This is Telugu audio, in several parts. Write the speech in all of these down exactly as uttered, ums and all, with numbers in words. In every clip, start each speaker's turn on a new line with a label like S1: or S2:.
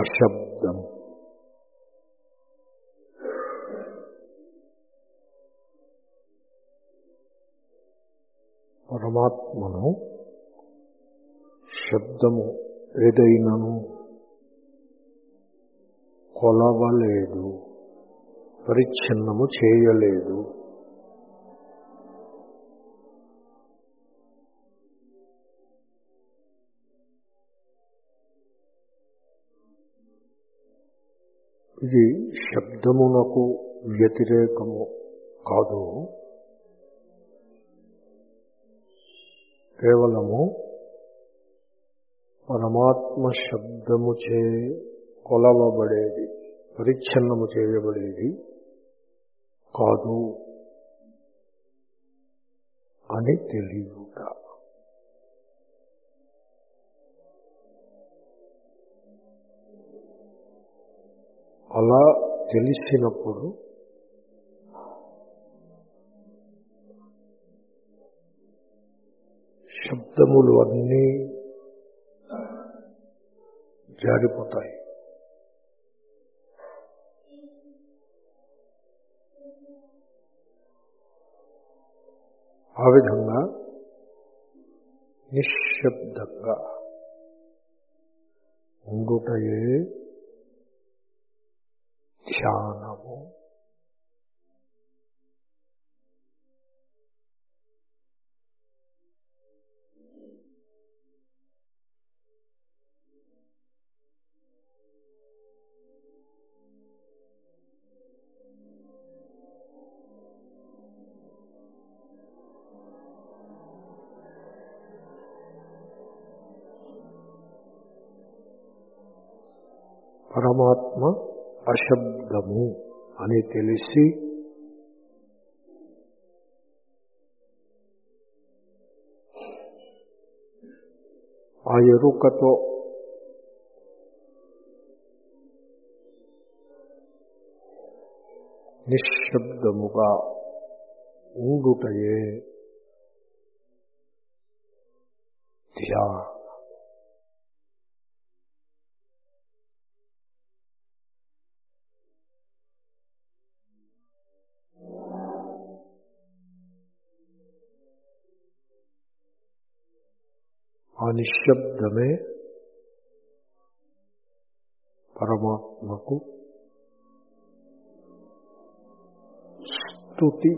S1: అశబ్దం. పరమాత్మను శబ్దము ఏదైనను కొలవలేదు, పరిచ్ఛిన్నము చేయలేదు. ఇది శబ్దమునకు వ్యతిరేకము కాదు, కేవలము పరమాత్మ శబ్దముచే కొలవబడేది, పరిచ్ఛిన్నము చేయబడేది కాదు అని తెలియుట. అలా తెలిసినప్పుడు శబ్దములు అన్నీ జారిపోతాయి. ఆ విధంగా నిశ్శబ్దంగా ఉండుటయే ధ్యానము. పరమాత్మ అశబ్దము అని తెలిసి ఆ ఎరుకతో నిశ్శబ్దముగా ఉండుటయే ధ్యానం. ఆ నిశ్శబ్దమే పరమాత్మకు స్తుతి.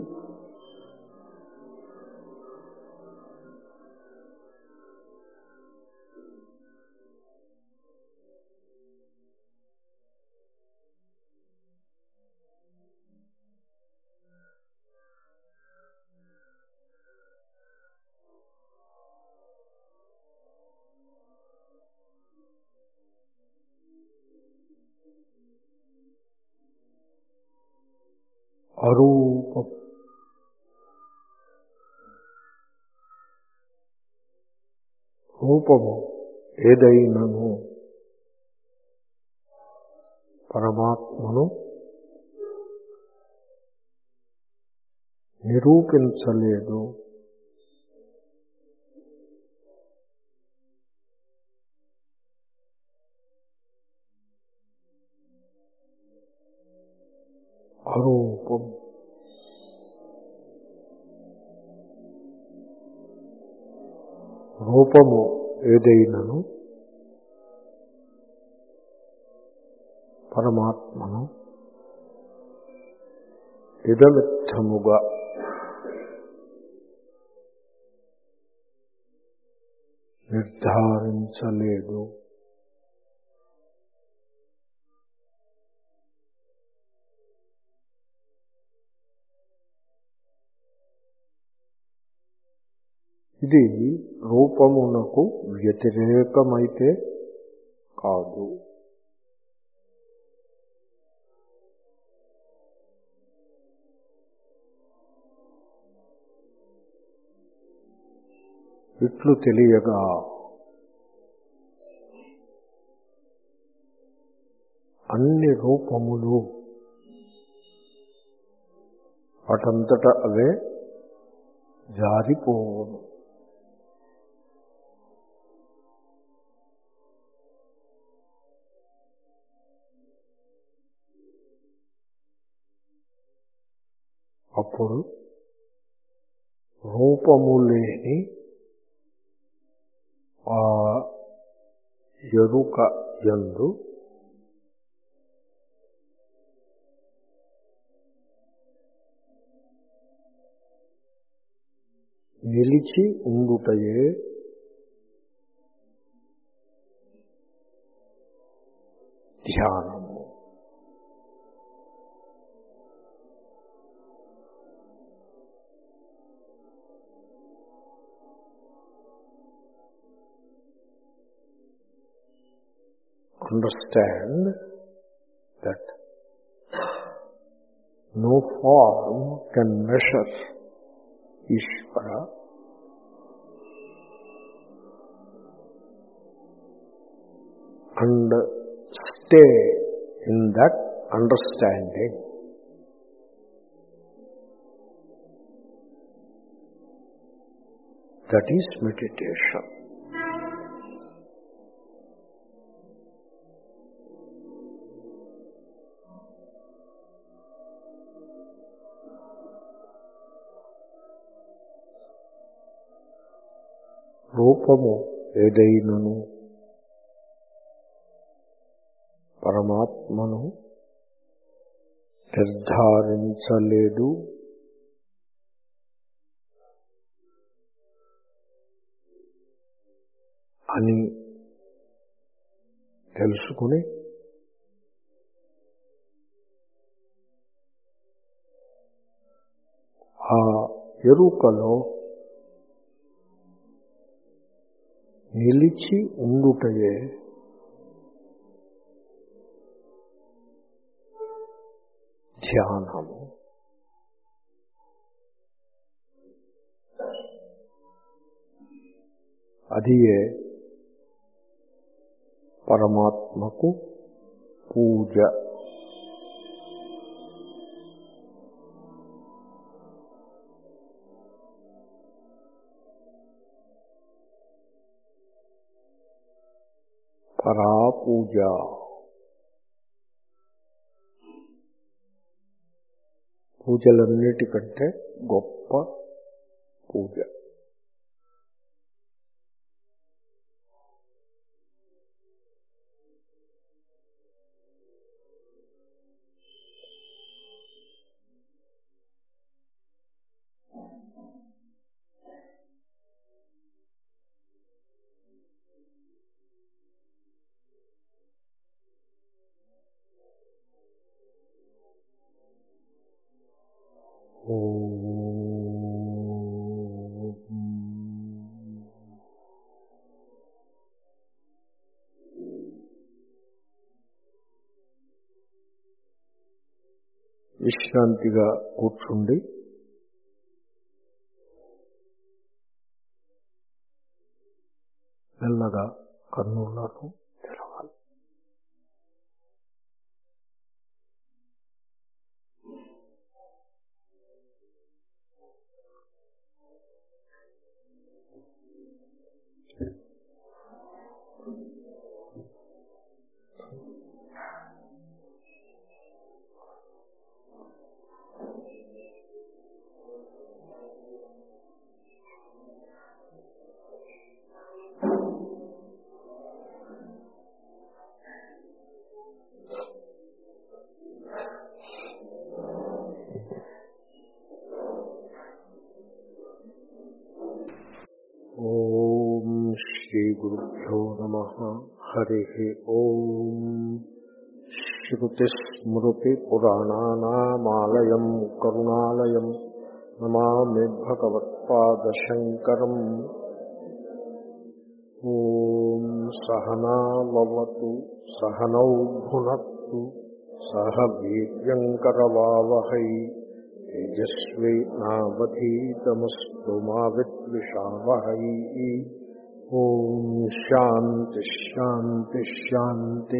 S1: అరూపం. రూపము ఏదైనను పరమాత్మను నిరూపించలేదు. అరూపం. రూపము ఏదైనను పరమాత్మను ఇదమిత్తముగా నిర్ధారించలేదు. ఇది రూపమునకు వ్యతిరేకమైతే కాదు. ఇట్లు తెలియగా అన్ని రూపములు వాటంతట అవే జారిపోవును. అప్పుడు రూపము లేని ఆ ఎరుక యందు నిలిచి ఉండుటయే ధ్యానము. Understand that no form can measure Ishvara, and stay in that understanding. That is meditation. రూపము ఏదైనను పరమాత్మను నిర్ధారించలేదు అని తెలుసుకుని ఆ ఎరుకలో నిలిచి ఉండుటయే ధ్యానము. అదియే పరమాత్మకు పూజ. పరాపూజ. పూజలన్నిటికంటే గొప్ప పూజ. విశ్రాంతిగా కూర్చుండి మెల్లగా కన్నులను తెరవాలి. ఓం శ్రీ గురుభ్యో నమః. హరి ఓం. శ్రుతిస్మృతి పురాణానామాలయం కరుణాలయం నమామి భగవత్పాదశంకరం. ఓం సహనావవతు సహనౌ భునత్తు సహ వీర్యంకరవావహై తేజస్వి నావధీతమస్తు మా విద్విషావహై. ఓం శాంతి శాంతి శాంతి.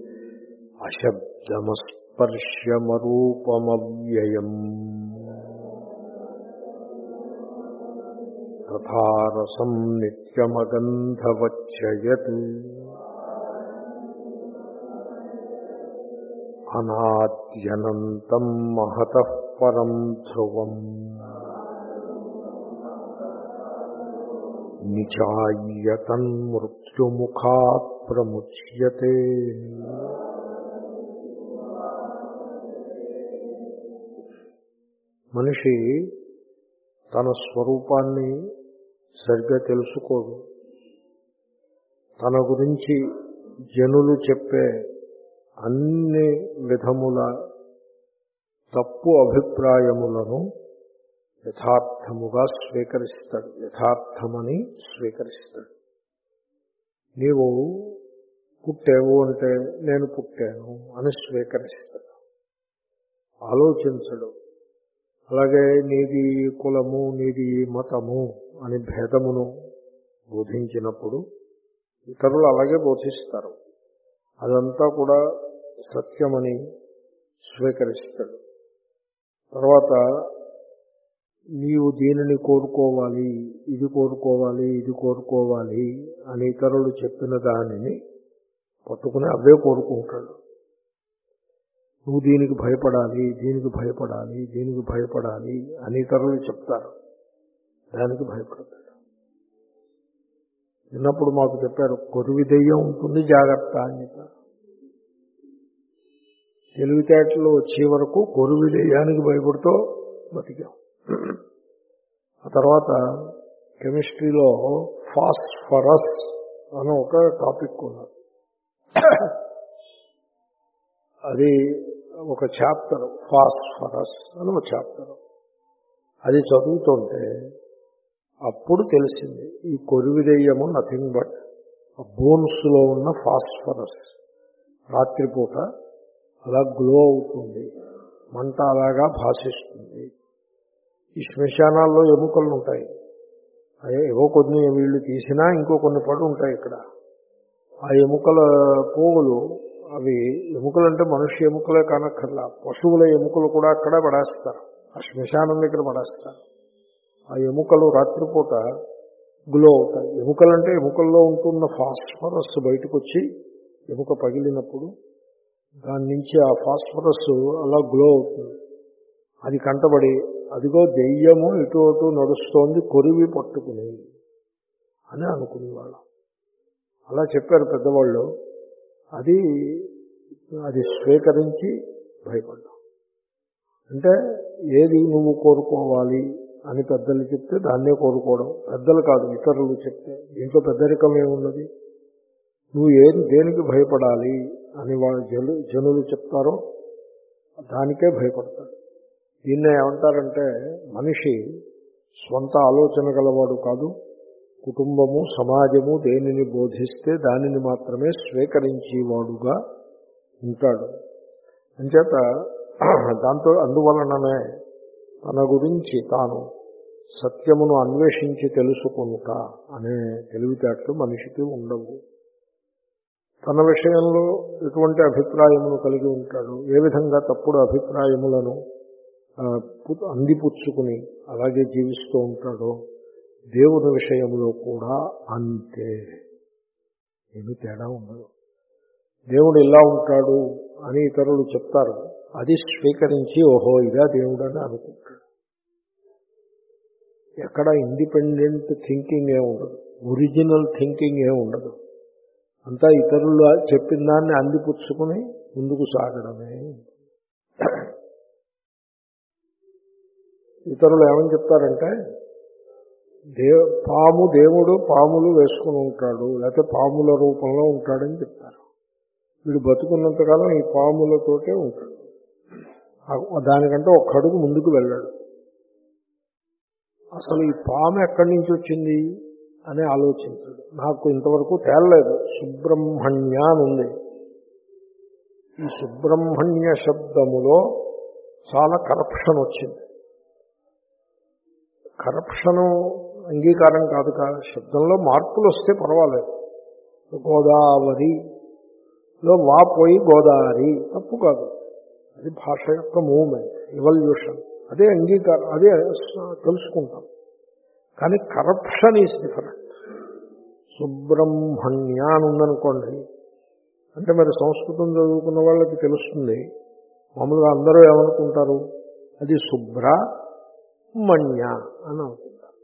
S1: అశబ్దమస్పర్శమరూపమవ్యయం తథారసం నిత్యమగంధవచ్చయత్ అనాద్యనంతం మహతః పరం ధ్రువం నిచాయ్యతన్మృత్యుముఖాత్ ప్రముచ్యతే. మనిషి తన స్వరూపాన్ని సరిగ్గా తెలుసుకోడు. తన గురించి జనులు చెప్పే అన్ని విధముల తప్పు అభిప్రాయములను యథార్థముగా స్వీకరిస్తాడు, యథార్థమని స్వీకరిస్తాడు. నీవు పుట్టావు అంటే నేను పుట్టాను అని స్వీకరిస్తాడు, ఆలోచించడు. అలాగే నీది కులము, నీది మతము అని భేదమును బోధించినప్పుడు ఇతరులు అలాగే బోధిస్తారు. అదంతా కూడా సత్యమని స్వీకరిస్తాడు. తర్వాత నీవు దీనిని కోరుకోవాలి, ఇది కోరుకోవాలి, ఇది కోరుకోవాలి అని ఇతరులు చెప్పిన దానిని పట్టుకుని అవే కోరుకుంటాడు. నువ్వు దీనికి భయపడాలి, దీనికి భయపడాలి, దీనికి భయపడాలి అని ఇతరులు చెప్తారు, దానికి భయపడతాడు. చిన్నప్పుడు మాకు చెప్పారు, కొరివి దెయ్యం ఉంటుంది జాగ్రత్త అని చెప్పారు. తెలివితేటలు వచ్చే వరకు కొరివి దెయ్యానికి భయపడుతూ బతికాం. ఆ తర్వాత కెమిస్ట్రీలో ఫాస్ఫరస్ అని ఒక టాపిక్ ఉన్నది. అది ఒక చాప్టర్, ఫాస్ఫరస్ అని ఒక చాప్టర్. అది చదువుతుంటే అప్పుడు తెలిసింది ఈ కొరివిదెయ్యము నథింగ్ బట్ బోన్స్లో ఉన్న ఫాస్ఫరస్. రాత్రిపూట అలా గ్లో అవుతుంది, మంట అలాగా భాషిస్తుంది. ఈ శ్మశానాల్లో ఎముకలు ఉంటాయి, ఏవో కొన్ని వీళ్ళు తీసినా ఇంకో కొన్ని పడి ఉంటాయి ఇక్కడ. ఆ ఎముకల పోగులు, అవి ఎముకలు అంటే మనుష్య ఎముకలే కానక్కర్లా, పశువుల ఎముకలు కూడా అక్కడ పడేస్తారు, ఆ శ్మశానం దగ్గర పడేస్తారు. ఆ ఎముకలు రాత్రిపూట గ్లో అవుతాయి. ఎముకలంటే ఎముకల్లో ఉంటున్న ఫాస్ఫరస్ బయటకు వచ్చి ఎముక పగిలినప్పుడు దాని నుంచి ఆ ఫాస్ఫరస్ అలా గ్లో అవుతుంది. అది కంటబడి అదిగో దెయ్యము ఇటు అటు నడుస్తోంది కొరివి పట్టుకుని అని అనుకునేవాళ్ళం. అలా చెప్పారు పెద్దవాళ్ళు. అది అది స్వీకరించి భయపడ్డాం. అంటే ఏది నువ్వు కోరుకోవాలి అని పెద్దలు చెప్తే దాన్నే కోరుకోవడం. పెద్దలు కాదు, ఇతరులు చెప్తే. దీంట్లో పెద్దరికం ఏమున్నది? నువ్వు ఏది దేనికి భయపడాలి అని వాళ్ళు జను జనులు చెప్తారో దానికే భయపడతాడు. దీన్నే ఏమంటారంటే, మనిషి స్వంత ఆలోచన గలవాడు కాదు, కుటుంబము సమాజము దేనిని బోధిస్తే దానిని మాత్రమే స్వీకరించేవాడుగా ఉంటాడు. అంచేత దాంతో అందువలననే తన గురించి తాను సత్యమును అన్వేషించి తెలుసుకుంటా అనే తెలివితేటలు మనిషికి ఉండవు. తన విషయంలో ఎటువంటి అభిప్రాయమును కలిగి ఉంటాడు, ఏ విధంగా తప్పుడు అభిప్రాయములను అందిపుచ్చుకుని అలాగే జీవిస్తూ ఉంటాడో దేవుని విషయంలో కూడా అంతే. ఏమీ తేడా ఉండదు. దేవుడు ఇలా ఉంటాడు అని ఇతరులు చెప్తారు, అది స్వీకరించి ఓహో ఇదా దేవుడు అని అనుకుంటాడు. ఎక్కడ ఇండిపెండెంట్ థింకింగ్ ఏ ఉండదు, ఒరిజినల్ థింకింగ్ ఏ ఉండదు. అంతా ఇతరులు చెప్పిన దాన్ని అందిపుచ్చుకుని ముందుకు సాగడమే. ఇతరులు ఏమని చెప్తారంటే, దే పాము దేవుడు పాములు వేసుకుని ఉంటాడు, లేకపోతే పాముల రూపంలో ఉంటాడని చెప్తారు. వీడు బతుకున్నంతకాలం ఈ పాములతోటే ఉంటాడు, దానికంటే ఒక్క అడుగు ముందుకు వెళ్ళాడు. అసలు ఈ పాము ఎక్కడి నుంచి వచ్చింది అని ఆలోచించాడు. నాకు ఇంతవరకు తేలలేదు. సుబ్రహ్మణ్య అని ఉంది. ఈ సుబ్రహ్మణ్య శబ్దములో చాలా కరప్షన్ వచ్చింది. కరప్షను అంగీకారం కాదు కాదు శబ్దంలో మార్పులు వస్తే పర్వాలేదు. గోదావరిలో వా పోయి గోదావరి తప్పు కాదు, అది భాష యొక్క మూవ్మెంట్, ఎవల్యూషన్, అదే అంగీకారం, అదే తెలుసుకుంటాం. కానీ కరప్షన్ ఈజ్ డిఫరెంట్. సుబ్రహ్మణ్య అని ఉందనుకోండి, అంటే మరి సంస్కృతం చదువుకున్న వాళ్ళకి తెలుస్తుంది. మామూలుగా అందరూ ఏమనుకుంటారు, అది సుబ్రహ్మణ్య అని అనుకుంటాం.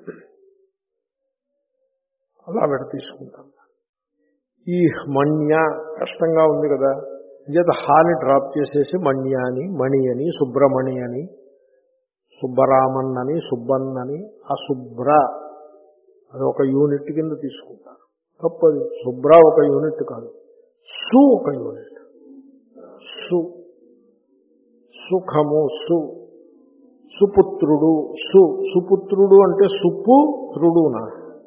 S1: అలా విడ తీసుకుంటాం. ఈ మణ్య కష్టంగా ఉంది కదా, అంచేత హాని డ్రాప్ చేసేసి మణ్య అని, మణి అని, సుబ్రమణి అని, సుబ్బరామన్ అని, సుబ్బన్ అని, ఆ శుభ్ర అది ఒక యూనిట్ కింద తీసుకుంటారు. తప్పది. శుభ్ర ఒక యూనిట్ కాదు, సు ఒక యూనిట్. సు సుఖము, సు సుపుత్రుడు, సు సుపుత్రుడు అంటే సుపుత్రుడునా,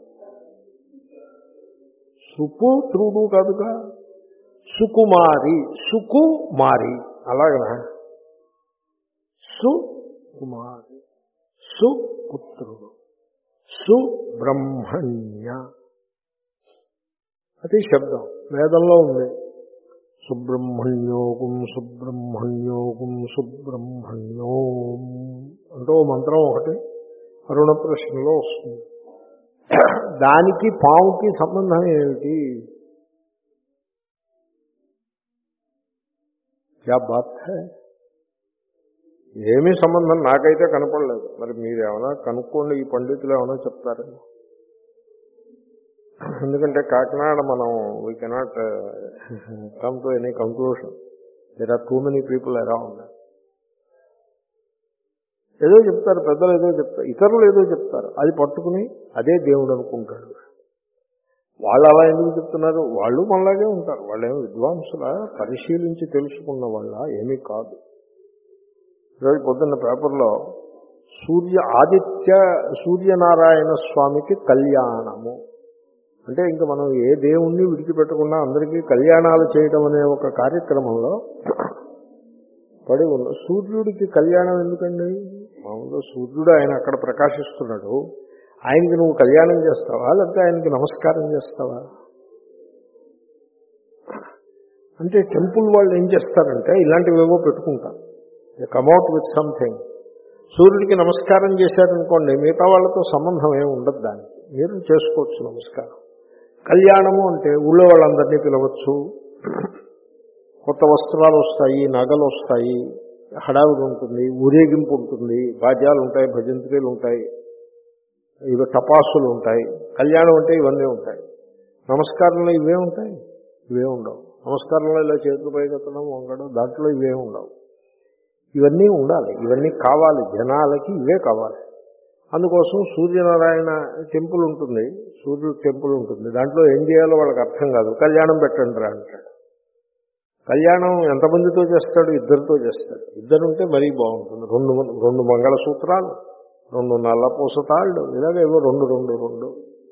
S1: సుపుత్రుడు కాదుగా. సుకుమారి, సుకుమారి అలాగనా, సుకుమారి, సుపుత్రుడు, సుబ్రహ్మణ్య అది శబ్దం వేదంలో ఉంది. సుబ్రహ్మణ్యోగం సుబ్రహ్మణ్యోగం సుబ్రహ్మణ్యోం అంటూ మంత్రం ఒకటి అరుణ ప్రశ్నలో వస్తుంది. దానికి పాముకి సంబంధం ఏమిటి? క్యా బాత్ హై? ఏమీ సంబంధం నాకైతే కనపడలేదు. మరి మీరేమైనా కనుక్కోండి, ఈ పండితులు ఏమైనా చెప్తారేమో. ఎందుకంటే కాకినాడ మనం we cannot come to any conclusion. There are too many people around. ఏదో చెప్తారు పెద్దలు, ఏదో చెప్తారు, ఇతరులు ఏదో చెప్తారు, అది పట్టుకుని అదే దేవుడు అనుకుంటాడు. వాళ్ళు అలా ఎందుకు చెప్తున్నారు? వాళ్ళు మనలాగే ఉంటారు. వాళ్ళేమో విద్వాంసులా, పరిశీలించి తెలుసుకున్న వాళ్ళ ఏమీ కాదు. ఈరోజు పొద్దున్న పేపర్లో సూర్య ఆదిత్య సూర్యనారాయణ స్వామికి కళ్యాణము అంటే ఇంకా మనం ఏ దేవుణ్ణి విడిచిపెట్టకుండా అందరికీ కళ్యాణాలు చేయడం అనే ఒక కార్యక్రమంలో పడి ఉన్న సూర్యుడికి కళ్యాణం ఎందుకండి? మామూలుగా సూర్యుడు ఆయన అక్కడ ప్రకాశిస్తున్నాడు, ఆయనకి నువ్వు కళ్యాణం చేస్తావా లేకపోతే ఆయనకి నమస్కారం చేస్తావా? అంటే టెంపుల్ వాళ్ళు ఏం చేస్తారంటే ఇలాంటివేవో పెట్టుకుంటారు, కమ్అట్ విత్ సంథింగ్. సూర్యుడికి నమస్కారం చేశారనుకోండి, మిగతా వాళ్ళతో సంబంధం ఏమి ఉండదు, దానికి మీరు చేసుకోవచ్చు నమస్కారం. కళ్యాణము అంటే ఊళ్ళో వాళ్ళందరినీ పిలవచ్చు, కొత్త వస్త్రాలు వస్తాయి, నగలు వస్తాయి, హడావిడి ఉంటుంది, ఊరేగింపు ఉంటుంది, బాజ్యాలు ఉంటాయి, భజంత్రీలు ఉంటాయి, ఇవి టపాసులు ఉంటాయి. కళ్యాణం అంటే ఇవన్నీ ఉంటాయి. నమస్కారంలో ఇవే ఉంటాయి, ఇవే ఉండవు. నమస్కారంలో ఇలా చేతులు పైకెత్తడం, వంగడం, దాంట్లో ఇవే ఉండవు. ఇవన్నీ ఉండాలి, ఇవన్నీ కావాలి, జనాలకి ఇవే కావాలి. అందుకోసం సూర్యనారాయణ టెంపుల్ ఉంటుంది, సూర్యుడు టెంపుల్ ఉంటుంది, దాంట్లో ఏం చేయాలో వాళ్ళకి అర్థం కాదు. కళ్యాణం పెట్టండి రా అంటాడు. కళ్యాణం ఎంతమందితో చేస్తాడు? ఇద్దరితో చేస్తాడు. ఇద్దరుంటే మరీ బాగుంటుంది. రెండు రెండు మంగళసూత్రాలు, రెండు నల్ల పూసతాళ్ళు, ఇలాగేవో రెండు రెండు రెండు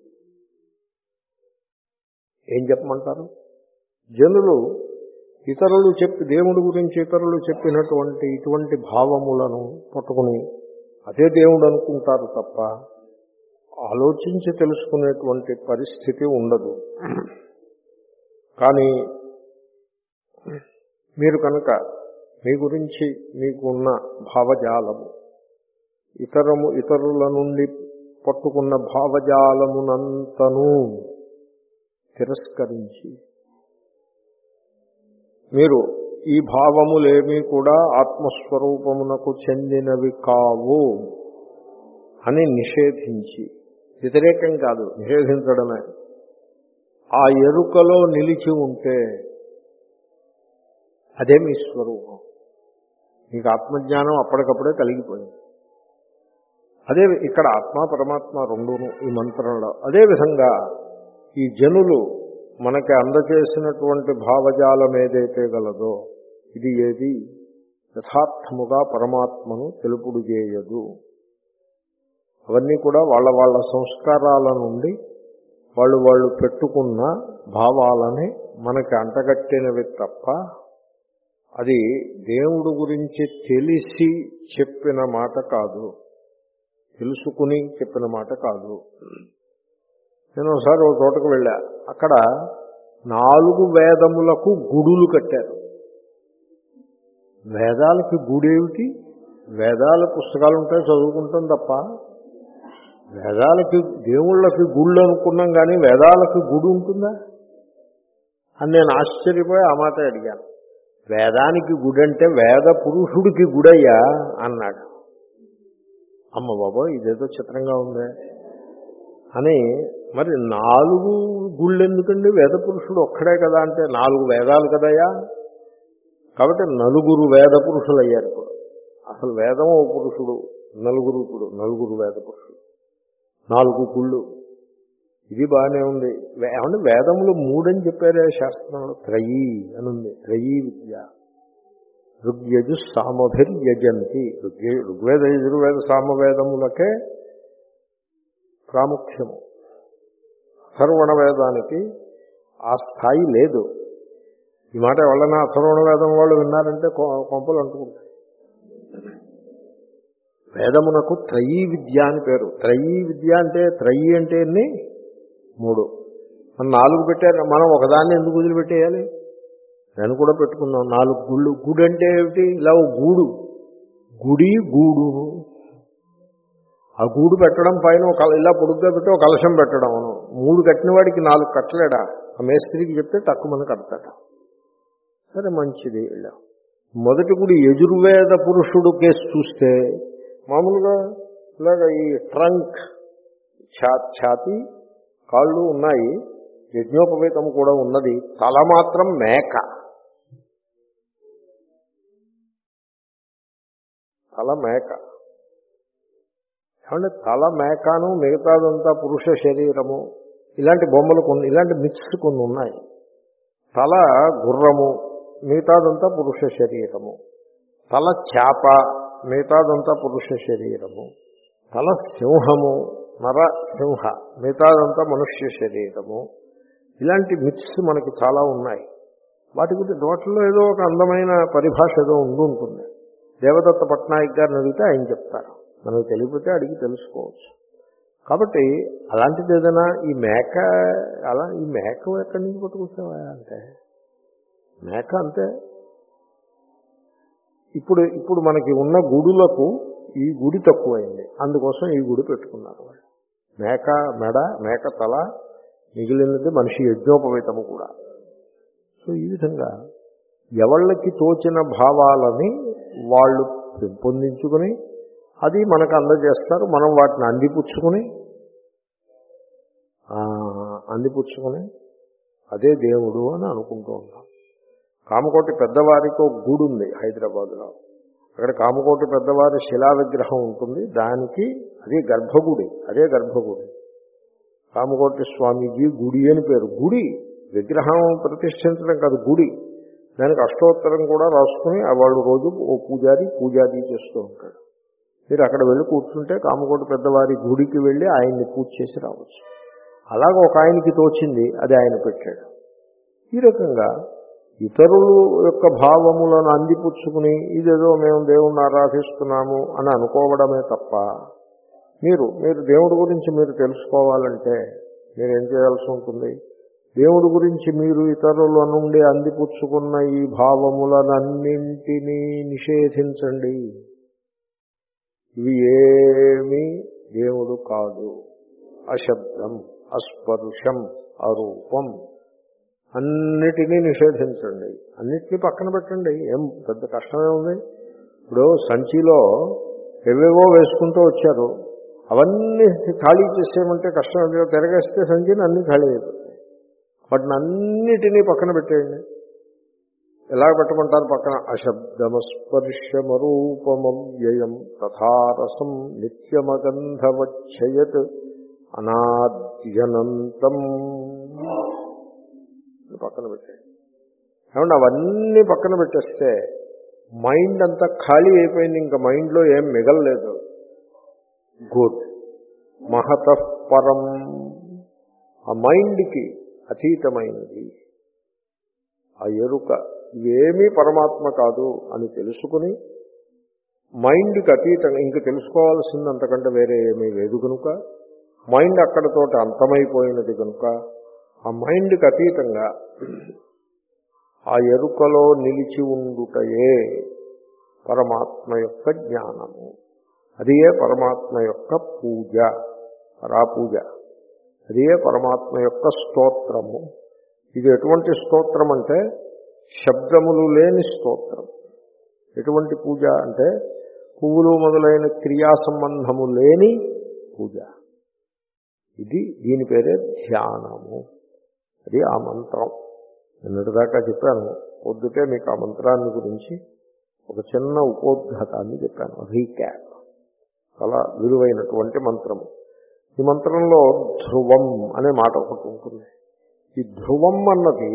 S1: ఏం చెప్పమంటారు? జనులు ఇతరులు చెప్పి దేవుడి గురించి ఇతరులు చెప్పినటువంటి ఇటువంటి భావములను పట్టుకుని అదే దేవుడు అనుకుంటారు తప్ప ఆలోచించి తెలుసుకునేటువంటి పరిస్థితి ఉండదు. కానీ మీరు కనుక మీ గురించి మీకున్న భావజాలము ఇతరము ఇతరుల నుండి పట్టుకున్న భావజాలమునంతను తిరస్కరించి మీరు ఈ భావములేమీ కూడా ఆత్మస్వరూపమునకు చెందినవి కావు అని నిషేధించి, వ్యతిరేకం కాదు నిషేధించడమే, ఆ ఎరుకలో నిలిచి ఉంటే అదే మీ స్వరూపం. మీకు ఆత్మజ్ఞానం అప్పటికప్పుడే కలిగిపోయింది. అదే ఇక్కడ ఆత్మ పరమాత్మ రెండును ఈ మంత్రంలో. అదేవిధంగా ఈ జనులు మనకి అందజేసినటువంటి భావజాలం ఏదైతే గలదో ఇది ఏది యథార్థముగా పరమాత్మను తెలుపుడు చేయదు. అవన్నీ కూడా వాళ్ళ వాళ్ళ సంస్కారాల నుండి వాళ్ళు వాళ్ళు పెట్టుకున్న భావాలని మనకి అంటగట్టినవి తప్ప అది దేవుడు గురించి తెలిసి చెప్పిన మాట కాదు, తెలుసుకుని చెప్పిన మాట కాదు. నేను ఒకసారి ఒక చోటకు వెళ్ళా, అక్కడ నాలుగు వేదములకు గుడులు కట్టారు. వేదాలకి గుడేమిటి? వేదాల పుస్తకాలు ఉంటాయి, చదువుకుంటాం తప్ప వేదాలకి దేవుళ్ళకి గుళ్ళు అనుకున్నాం, కానీ వేదాలకి గుడి ఉంటుందా అని నేను ఆశ్చర్యపోయి ఆ మాట అడిగాను. వేదానికి గుడి అంటే వేద పురుషుడికి గుడయ్యా అన్నాడు. అమ్మ బాబో ఇదేదో చిత్రంగా ఉంది అని. మరి నాలుగు గుళ్ళు ఎందుకండి, వేద పురుషుడు ఒక్కడే కదా అంటే నాలుగు వేదాలు కదయ్యా. కాబట్టి నలుగురు వేద పురుషులు అయ్యారు. ఇప్పుడు అసలు వేదం ఓ పురుషుడు, నలుగురు ఇప్పుడు నలుగురు వేద పురుషుడు, నాలుగు గుళ్ళు. ఇది బాగానే ఉంది. ఏమంటే వేదములు మూడని చెప్పారే శాస్త్రంలో, త్రయీ అని ఉంది. త్రయీ విద్య ఋగ్యజు సామభిర్యజంతి. ఋగ్య ఋగ్వేద యజుర్వేద సామవేదములకే ప్రాముఖ్యము. అథర్వణ వేదానికి ఆ స్థాయి లేదు. ఈ మాట ఎవరైనా అథర్వణ వేదం వాళ్ళు విన్నారంటే కొంపలు అంటుకుంటాయి. వేదమునకు త్రయీ విద్య అని పేరు. త్రయీ విద్య అంటే త్రయీ అంటే ఎన్ని? మూడు. మనం నాలుగు పెట్టారు, మనం ఒకదాన్ని ఎందుకు వదిలిపెట్టేయాలి? నేను కూడా పెట్టుకున్నాం నాలుగు గుళ్ళు. గుడి అంటే ఏమిటి? ఇలా ఓ గూడు, గుడి గూడు. ఆ గూడు పెట్టడం పైన ఒక ఇలా పొడుగ్గా పెట్టి ఒక కలశం పెట్టడం. మూడు కట్టిన వాడికి నాలుగు కట్టలేడా? ఆ మేస్త్రికి చెప్తే తక్కువని కడతాడు. సరే మంచిది. ఇలా మొదటి గుడి యజుర్వేద పురుషుడు కేసు చూస్తే మామూలుగా ఇలాగ ఈ ట్రంక్, ఛా ఛాతి, కాళ్ళు ఉన్నాయి, యజ్ఞోపవేతం కూడా ఉన్నది. తల మాత్రం మేక. తల మేక ఏమంటే తల మేకను మిగతాదంతా పురుష శరీరము. ఇలాంటి బొమ్మలు కొన్ని, ఇలాంటి మిక్స్ కొన్ని ఉన్నాయి. తల గుర్రము, మిగతాదంతా పురుష శరీరము. తల చేప, మిగతాదంతా పురుష శరీరము. తల సింహము, నర సింహ, మిగతాదంతా మనుష్య శరీరము. ఇలాంటి మిక్స్ మనకి చాలా ఉన్నాయి. వాటి గురించి వాటిల్లో ఏదో ఒక అందమైన పరిభాష ఏదో ఉండి ఉంటుంది. దేవదత్త పట్నాయక్ గారిని అడిగితే ఆయన చెప్తారు. మనకు తెలియకపోతే అడిగి తెలుసుకోవచ్చు. కాబట్టి అలాంటిది ఏదైనా ఈ మేక, అలా ఈ మేక ఎక్కడి నుంచి పట్టుకొచ్చావా అంటే మేక అంతే. ఇప్పుడు ఇప్పుడు మనకి ఉన్న గుడులకు ఈ గుడి తక్కువైంది, అందుకోసం ఈ గుడి పెట్టుకున్నారు వాళ్ళు. మేక మెడ, మేక తల, మిగిలినది మనిషి యజ్ఞోపవేతము కూడా. సో ఈ విధంగా ఎవళ్ళకి తోచిన భావాలని వాళ్ళు పెంపొందించుకుని అది మనకు అందజేస్తారు. మనం వాటిని అందిపుచ్చుకుని అందిపుచ్చుకుని అదే దేవుడు అని అనుకుంటూ ఉంటాం. కామకోటి పెద్దవారికి ఒక గుడి ఉంది హైదరాబాద్లో. అక్కడ కామకోటి పెద్దవారి శిలా విగ్రహం ఉంటుంది. దానికి అదే గర్భగుడి, అదే గర్భగుడి. కామకోటి స్వామీజీ గుడి అని పేరు. గుడి, విగ్రహం ప్రతిష్ఠించడం కాదు, గుడి. దానికి అష్టోత్తరం కూడా రాసుకుని వాళ్ళు రోజు ఓ పూజారి పూజాది చేస్తూ ఉంటాడు. మీరు అక్కడ వెళ్ళి కూర్చుంటే కామకోటి పెద్దవారి గుడికి వెళ్ళి ఆయన్ని పూజ చేసి రావచ్చు. అలాగ ఒక ఆయనకి తోచింది, అది ఆయన పెట్టాడు. ఈ రకంగా ఇతరుల యొక్క భావములను అందిపుచ్చుకుని ఇదేదో మేము దేవుణ్ణి ఆరాధిస్తున్నాము అని అనుకోవడమే తప్ప, మీరు మీరు దేవుడి గురించి మీరు తెలుసుకోవాలంటే మీరేం చేయాల్సి ఉంటుంది? దేవుడి గురించి మీరు ఇతరుల నుండి అందిపుచ్చుకున్న ఈ భావములనన్నింటినీ నిషేధించండి. ఇవి ఏమీ దేవుడు కాదు. అశబ్దం, అస్పర్శం, అరూపం, అన్నిటినీ నిషేధించండి. అన్నిటినీ పక్కన పెట్టండి. ఏం పెద్ద కష్టమే ఉంది. ఇప్పుడు సంచిలో ఎవేవో వేసుకుంటూ వచ్చారు, అవన్నీ ఖాళీ చేసేయమంటే కష్టం. తిరగేస్తే సంచిని అన్నీ ఖాళీ అయిపోతాయి. వాటిని అన్నిటినీ పక్కన పెట్టేయండి. ఎలా పెట్టమంటారు పక్కన? అశబ్దమస్పర్శమరూపమవ్యయం తథారసం నిత్యమగంధవచ్చయత్ అనాద్యనంతం పక్కన పెట్టేయండి. ఏమంటే అవన్నీ పక్కన పెట్టేస్తే మైండ్ అంతా ఖాళీ అయిపోయింది. ఇంకా మైండ్లో ఏం మిగలలేదు. గుడ్. మహతః పరం, ఆ మైండ్కి అతీతమైనది ఆ ఎరుక, ఇవేమీ పరమాత్మ కాదు అని తెలుసుకుని మైండ్కి అతీతంగా ఇంక తెలుసుకోవాల్సింది అంతకంటే వేరే ఏమీ లేదు కనుక, మైండ్ అక్కడతోటి అంతమైపోయినది కనుక ఆ మైండ్కి అతీతంగా ఆ ఎరుకలో నిలిచి ఉండుటయే పరమాత్మ యొక్క జ్ఞానము. అదియే పరమాత్మ యొక్క పూజ, పరాపూజ. అదియే పరమాత్మ యొక్క స్తోత్రము. ఇది ఎటువంటి స్తోత్రం అంటే శబ్దములు లేని స్తోత్రం. ఎటువంటి పూజ అంటే పువ్వులు మొదలైన క్రియా సంబంధము లేని పూజ. ఇది దీని పేరే ధ్యానము. అది ఆ మంత్రం. నిన్నటిదాకా చెప్పాను. పొద్దుటే మీకు ఆ మంత్రాన్ని గురించి ఒక చిన్న ఉపోద్ఘాతాన్ని చెప్పాను, రీక్యాప్. చాలా విలువైనటువంటి మంత్రము. ఈ మంత్రంలో ధ్రువం అనే మాట ఒకటి ఉంటుంది. ఈ ధ్రువం అన్నది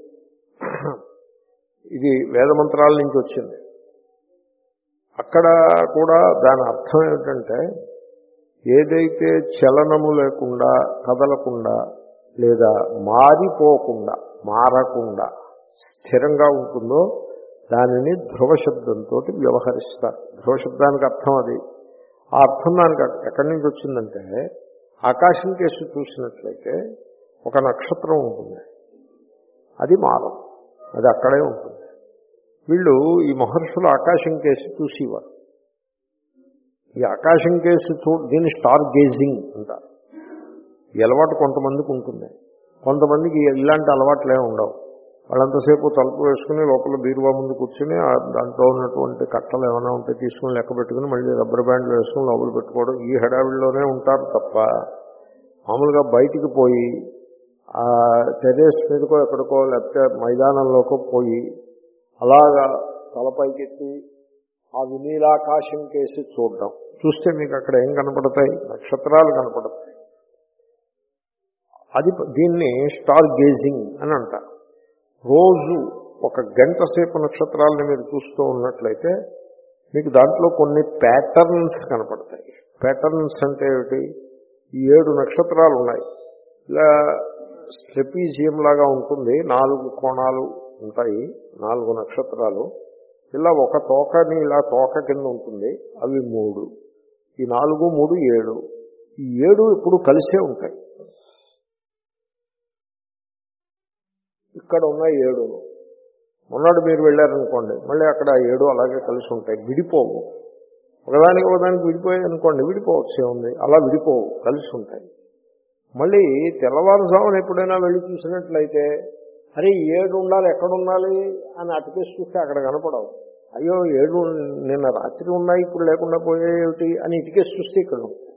S1: ఇది వేద మంత్రాల నుంచి వచ్చింది. అక్కడ కూడా దాని అర్థం ఏమిటంటే ఏదైతే చలనము లేకుండా, కదలకుండా, లేదా మారిపోకుండా, మారకుండా స్థిరంగా ఉంటుందో దానిని ధ్రువ శబ్దంతో వ్యవహరిస్తారు. ధ్రువ శబ్దానికి అర్థం అది. ఆ అర్థం దానికి ఎక్కడి నుంచి వచ్చిందంటే ఆకాశం కేసు చూసినట్లయితే ఒక నక్షత్రం ఉంటుంది, అది మారం, అది అక్కడే ఉంటుంది. వీళ్ళు ఈ మహర్షులు ఆకాశం కేసు చూసేవారు. ఈ ఆకాశం కేసు చూ దీన్ని స్టార్ గేజింగ్ అంటారు. ఈ అలవాటు కొంతమందికి ఉంటుంది, కొంతమందికి ఇలాంటి అలవాట్లే ఉండవు. వాళ్ళంతసేపు తలుపు వేసుకుని లోపల బీరువా ముందు కూర్చుని దాంట్లో ఉన్నటువంటి కట్టలు ఏమైనా ఉంటే తీసుకుని లెక్క పెట్టుకుని మళ్ళీ రబ్బర్ బ్యాండ్లు వేసుకుని లోపల పెట్టుకోవడం, ఈ హడావిడిలోనే ఉంటారు తప్ప మామూలుగా బయటికి పోయి ఆ టెర్రస్ మీదకో ఎక్కడికో లేకపోతే మైదానంలోకో పోయి అలాగా తలపైకెత్తి ఆ వినీలాకాశం కేసి చూడడం. చూస్తే మీకు అక్కడ ఏం కనపడతాయి? నక్షత్రాలు కనపడతాయి. అది దీన్ని స్టార్ గేజింగ్ అని అంటారు. రోజు ఒక గంట సేపు నక్షత్రాలని మీరు చూస్తూ ఉన్నట్లయితే మీకు దాంట్లో కొన్ని ప్యాటర్న్స్ కనపడతాయి. ప్యాటర్న్స్ అంటే ఏమిటి? ఈ ఏడు నక్షత్రాలు ఉన్నాయి. ఇలా స్ట్రెపీజియం లాగా ఉంటుంది, నాలుగు కోణాలు ఉంటాయి, నాలుగు నక్షత్రాలు. ఇలా ఒక తోకని ఇలా తోక కింద ఉంటుంది, అవి మూడు. ఈ నాలుగు మూడు ఏడు. ఈ ఏడు ఇప్పుడు కలిసే ఉంటాయి. ఇక్కడ ఉన్న ఏడును మొన్నటి మీరు వెళ్ళారనుకోండి, మళ్ళీ అక్కడ ఏడు అలాగే కలిసి ఉంటాయి, విడిపోవు. ఒకదానికి ఒకదానికి విడిపోయాయి అనుకోండి, విడిపోవచ్చు, ఏముంది, అలా విడిపోవు, కలిసి ఉంటాయి. మళ్ళీ తెల్లవారుజామున ఎప్పుడైనా వెళ్ళి చూసినట్లయితే అరే ఏడు ఉండాలి, ఎక్కడ ఉండాలి అని అటుకేసి చూస్తే అక్కడ కనపడవు. అయ్యో ఏడు నిన్న రాత్రి ఉన్నాయి ఇప్పుడు లేకుండా పోయేటి అని ఇటుకేసి చూస్తే ఇక్కడ ఉంటాయి.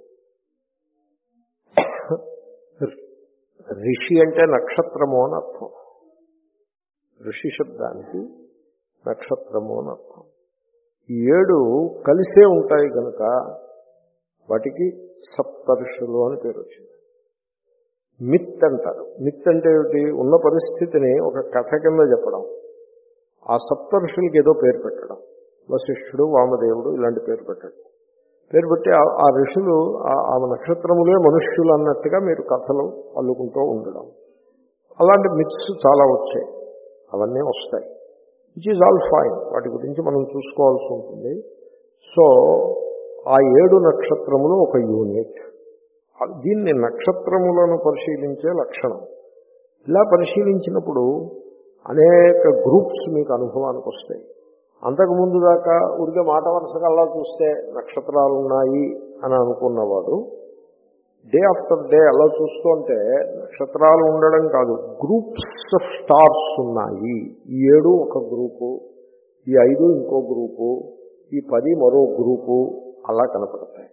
S1: ఋషి అంటే నక్షత్రము అని అర్థం. ఋషి శబ్దానికి నక్షత్రము అని అర్థం. ఈ ఏడు కలిసే ఉంటాయి కనుక వాటికి సప్తర్షులు అని పేరు వచ్చింది. మిత్ అంటారు. మిత్ అంటే ఏమిటి? ఉన్న పరిస్థితిని ఒక కథ కింద చెప్పడం. ఆ సప్తర్షులకి ఏదో పేరు పెట్టడం, వశిష్ఠుడు, వామదేవుడు ఇలాంటి పేరు పెట్టడం. పేరు పెట్టి ఆ ఋషులు ఆ నక్షత్రములే మనుష్యులు అన్నట్టుగా మీరు కథలు అల్లుకుంటూ ఉండడం. అలాంటి మిత్స్ చాలా వచ్చాయి, అవన్నీ వస్తాయి. Which is all fine. వాటి గురించి మనం చూసుకోవాల్సి ఉంటుంది. సో ఆ ఏడు నక్షత్రములు ఒక యూనిట్. దీన్ని నక్షత్రములను పరిశీలించే లక్షణం. ఇలా పరిశీలించినప్పుడు అనేక గ్రూప్స్ మీకు అనుభవానికి వస్తాయి. అంతకుముందు దాకా ఊరికే మాట వరుసగా అలా చూస్తే నక్షత్రాలు ఉన్నాయి అని అనుకున్నవాడు డే ఆఫ్టర్ డే అలా చూస్తుంటే నక్షత్రాలు ఉండడం కాదు, గ్రూప్స్ ఆఫ్ స్టార్స్ ఉన్నాయి. ఈ ఏడు ఒక గ్రూపు, ఈ ఐదు ఇంకో గ్రూపు, ఈ పది మరో గ్రూపు అలా కనపడతాయి.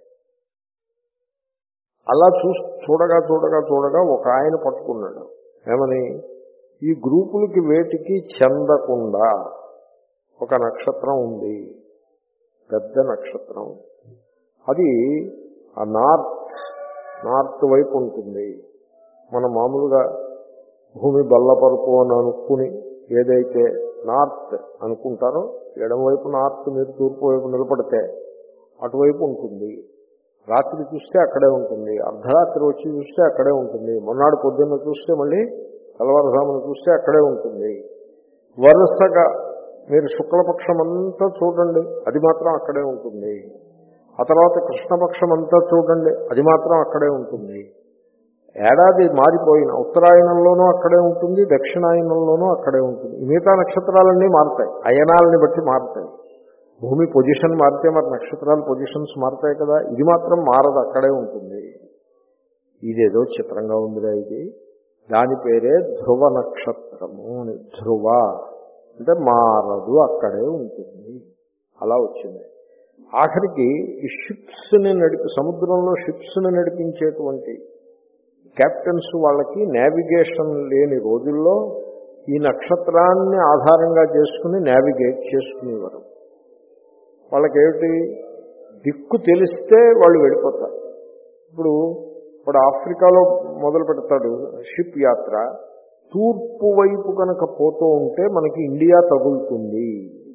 S1: అలా చూ చూడగా చూడగా చూడగా ఒక ఆయన పట్టుకున్నాడు. ఏమని? ఈ గ్రూపులకి వేటికి చెందకుండా ఒక నక్షత్రం ఉంది, పెద్ద నక్షత్రం. అది ఆ నార్త్ నార్త్ వైపు ఉంటుంది. మనం మామూలుగా భూమి బల్లపరుపు అని అనుకుని ఏదైతే నార్త్ అనుకుంటారో, ఎడమవైపు నార్త్ మీరు తూర్పు వైపు నిలబడితే అటువైపు ఉంటుంది. రాత్రి చూస్తే అక్కడే ఉంటుంది, అర్ధరాత్రి వచ్చి చూస్తే అక్కడే ఉంటుంది, మొన్నాడు పొద్దున్న చూస్తే మళ్ళీ తెల్లవారుజామున చూస్తే అక్కడే ఉంటుంది. వరుసగా మీరు శుక్లపక్షం అంతా చూడండి, అది మాత్రం అక్కడే ఉంటుంది. ఆ తర్వాత కృష్ణపక్షం అంతా చూడండి, అది మాత్రం అక్కడే ఉంటుంది. ఏడాది మారిపోయిన ఉత్తరాయణంలోనూ అక్కడే ఉంటుంది, దక్షిణాయనంలోనూ అక్కడే ఉంటుంది. మిగతా నక్షత్రాలన్నీ మారుతాయి, అయనాలని బట్టి మారుతాయి. భూమి పొజిషన్ మారితే మరి నక్షత్రాల పొజిషన్స్ మారుతాయి కదా. ఇది మాత్రం మారదు, అక్కడే ఉంటుంది. ఇదేదో చిత్రంగా ఉందిరా ఇది. దాని పేరే ధ్రువ నక్షత్రము. ధ్రువ అంటే మారదు, అక్కడే ఉంటుంది. అలా వచ్చింది. ఆఖరికి ఈ షిప్స్ని నడిపి సముద్రంలో షిప్స్ని నడిపించేటువంటి కెప్టెన్స్ వాళ్ళకి నావిగేషన్ లేని రోజుల్లో ఈ నక్షత్రాన్ని ఆధారంగా చేసుకుని నావిగేట్ చేసుకునేవారు. వాళ్ళకేమిటి, దిక్కు తెలిస్తే వాళ్ళు వెళ్ళిపోతారు. ఇప్పుడు ఇప్పుడు ఆఫ్రికాలో మొదలు పెడతాడు షిప్ యాత్ర, తూర్పు వైపు కనుక పోతూ ఉంటే మనకి ఇండియా తగులుతుంది.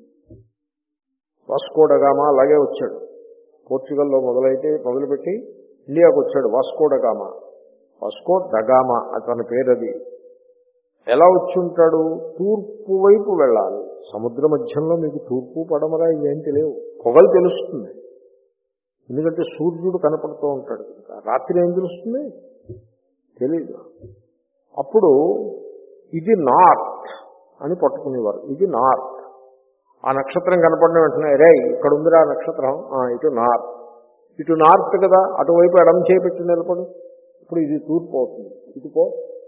S1: వాస్కో డ గామా అలాగే వచ్చాడు. పోర్చుగల్లో మొదలైతే మొదలుపెట్టి ఇండియాకు వచ్చాడు వాస్కో డ గామా. వాస్కో డ గామా అతని పేరది. ఎలా వచ్చి ఉంటాడు, తూర్పు వైపు వెళ్ళాలి. సముద్ర మధ్యంలో మీకు తూర్పు పడమరా ఇవేంటి లేవు. పొగలు తెలుస్తుంది, ఎందుకంటే సూర్యుడు కనపడుతూ ఉంటాడు. రాత్రి ఏం తెలుస్తుంది తెలీదు. అప్పుడు ఇది నార్త్ అని పట్టుకునేవారు. ఇది నార్త్. ఆ నక్షత్రం కనపడిన వెంటనే రే ఇక్కడ ఉందిరా నక్షత్రం, ఇటు నార్త్. ఇటు నార్త్ కదా, అటువైపు ఎడం చేపెట్టి నిలబడు. ఇప్పుడు ఇది తూర్పు అవుతుంది, ఇటు పో.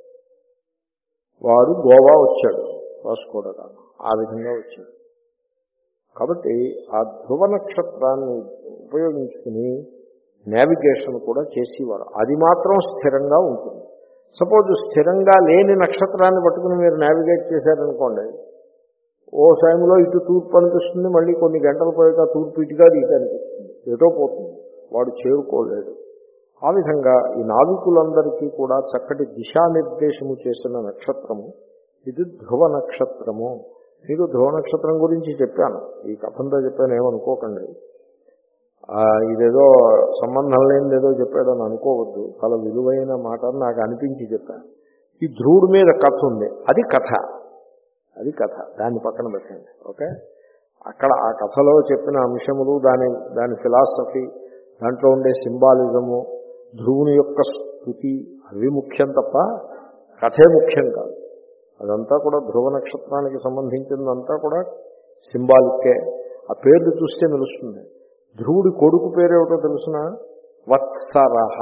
S1: వాడు గోవా వచ్చాడు, వాస్కో డ గామా ఆ విధంగా వచ్చాడు. కాబట్టి ఆ ధ్రువ నక్షత్రాన్ని ఉపయోగించుకుని నావిగేషన్ కూడా చేసేవారు. అది మాత్రం స్థిరంగా ఉంటుంది. సపోజ్ స్థిరంగా లేని నక్షత్రాన్ని పట్టుకుని మీరు నావిగేట్ చేశారనుకోండి, ఓ సమయంలో ఇటు తూర్పు అనిపిస్తుంది, మళ్ళీ కొన్ని గంటలు పోయాక తూర్పు ఇటుగా ఇటు అనిపిస్తుంది, ఎటో పోతుంది, వాడు చేరుకోలేడు. ఆ విధంగా ఈ నావికులందరికీ కూడా చక్కటి దిశానిర్దేశము చేసిన నక్షత్రము ఇది ధ్రువ నక్షత్రము. మీకు ధ్రువ నక్షత్రం గురించి చెప్పాను, ఈ కథంతో చెప్పాను, ఏమనుకోకండి. ఇదేదో సంబంధం లేనిది ఏదో చెప్పాడని అనుకోవద్దు. చాలా విలువైన మాట నాకు అనిపించి చెప్పాను. ఈ ధ్రువుడి మీద కథ ఉంది, అది కథ, అది కథ, దాన్ని పక్కన పెట్టండి. ఓకే, అక్కడ ఆ కథలో చెప్పిన అంశములు, దాని దాని ఫిలాసఫీ, దాంట్లో ఉండే సింబాలిజము, ధ్రువుని యొక్క స్థుతి, అవి ముఖ్యం తప్ప కథే ముఖ్యం కాదు. అదంతా కూడా ధ్రువ నక్షత్రానికి సంబంధించిందంతా కూడా సింబాలిక్కే. ఆ పేర్లు చూస్తే తెలుస్తుంది. ధ్రువుడి కొడుకు పేరేమిటో తెలుసిన, వత్సరహ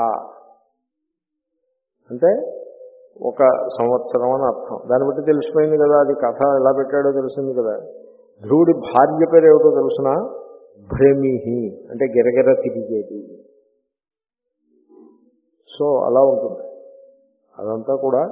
S1: అంటే ఒక సంవత్సరం అని అర్థం. దాన్ని బట్టి తెలిసిపోయింది కదా, అది కథ ఎలా పెట్టాడో తెలిసింది కదా. ధ్రువుడి భార్య పేరేమిటో తెలుసిన, భ్రమిహి అంటే గిరగిర తిరిగేది. సో అలా ఉంటుంది. అదంతా కూడా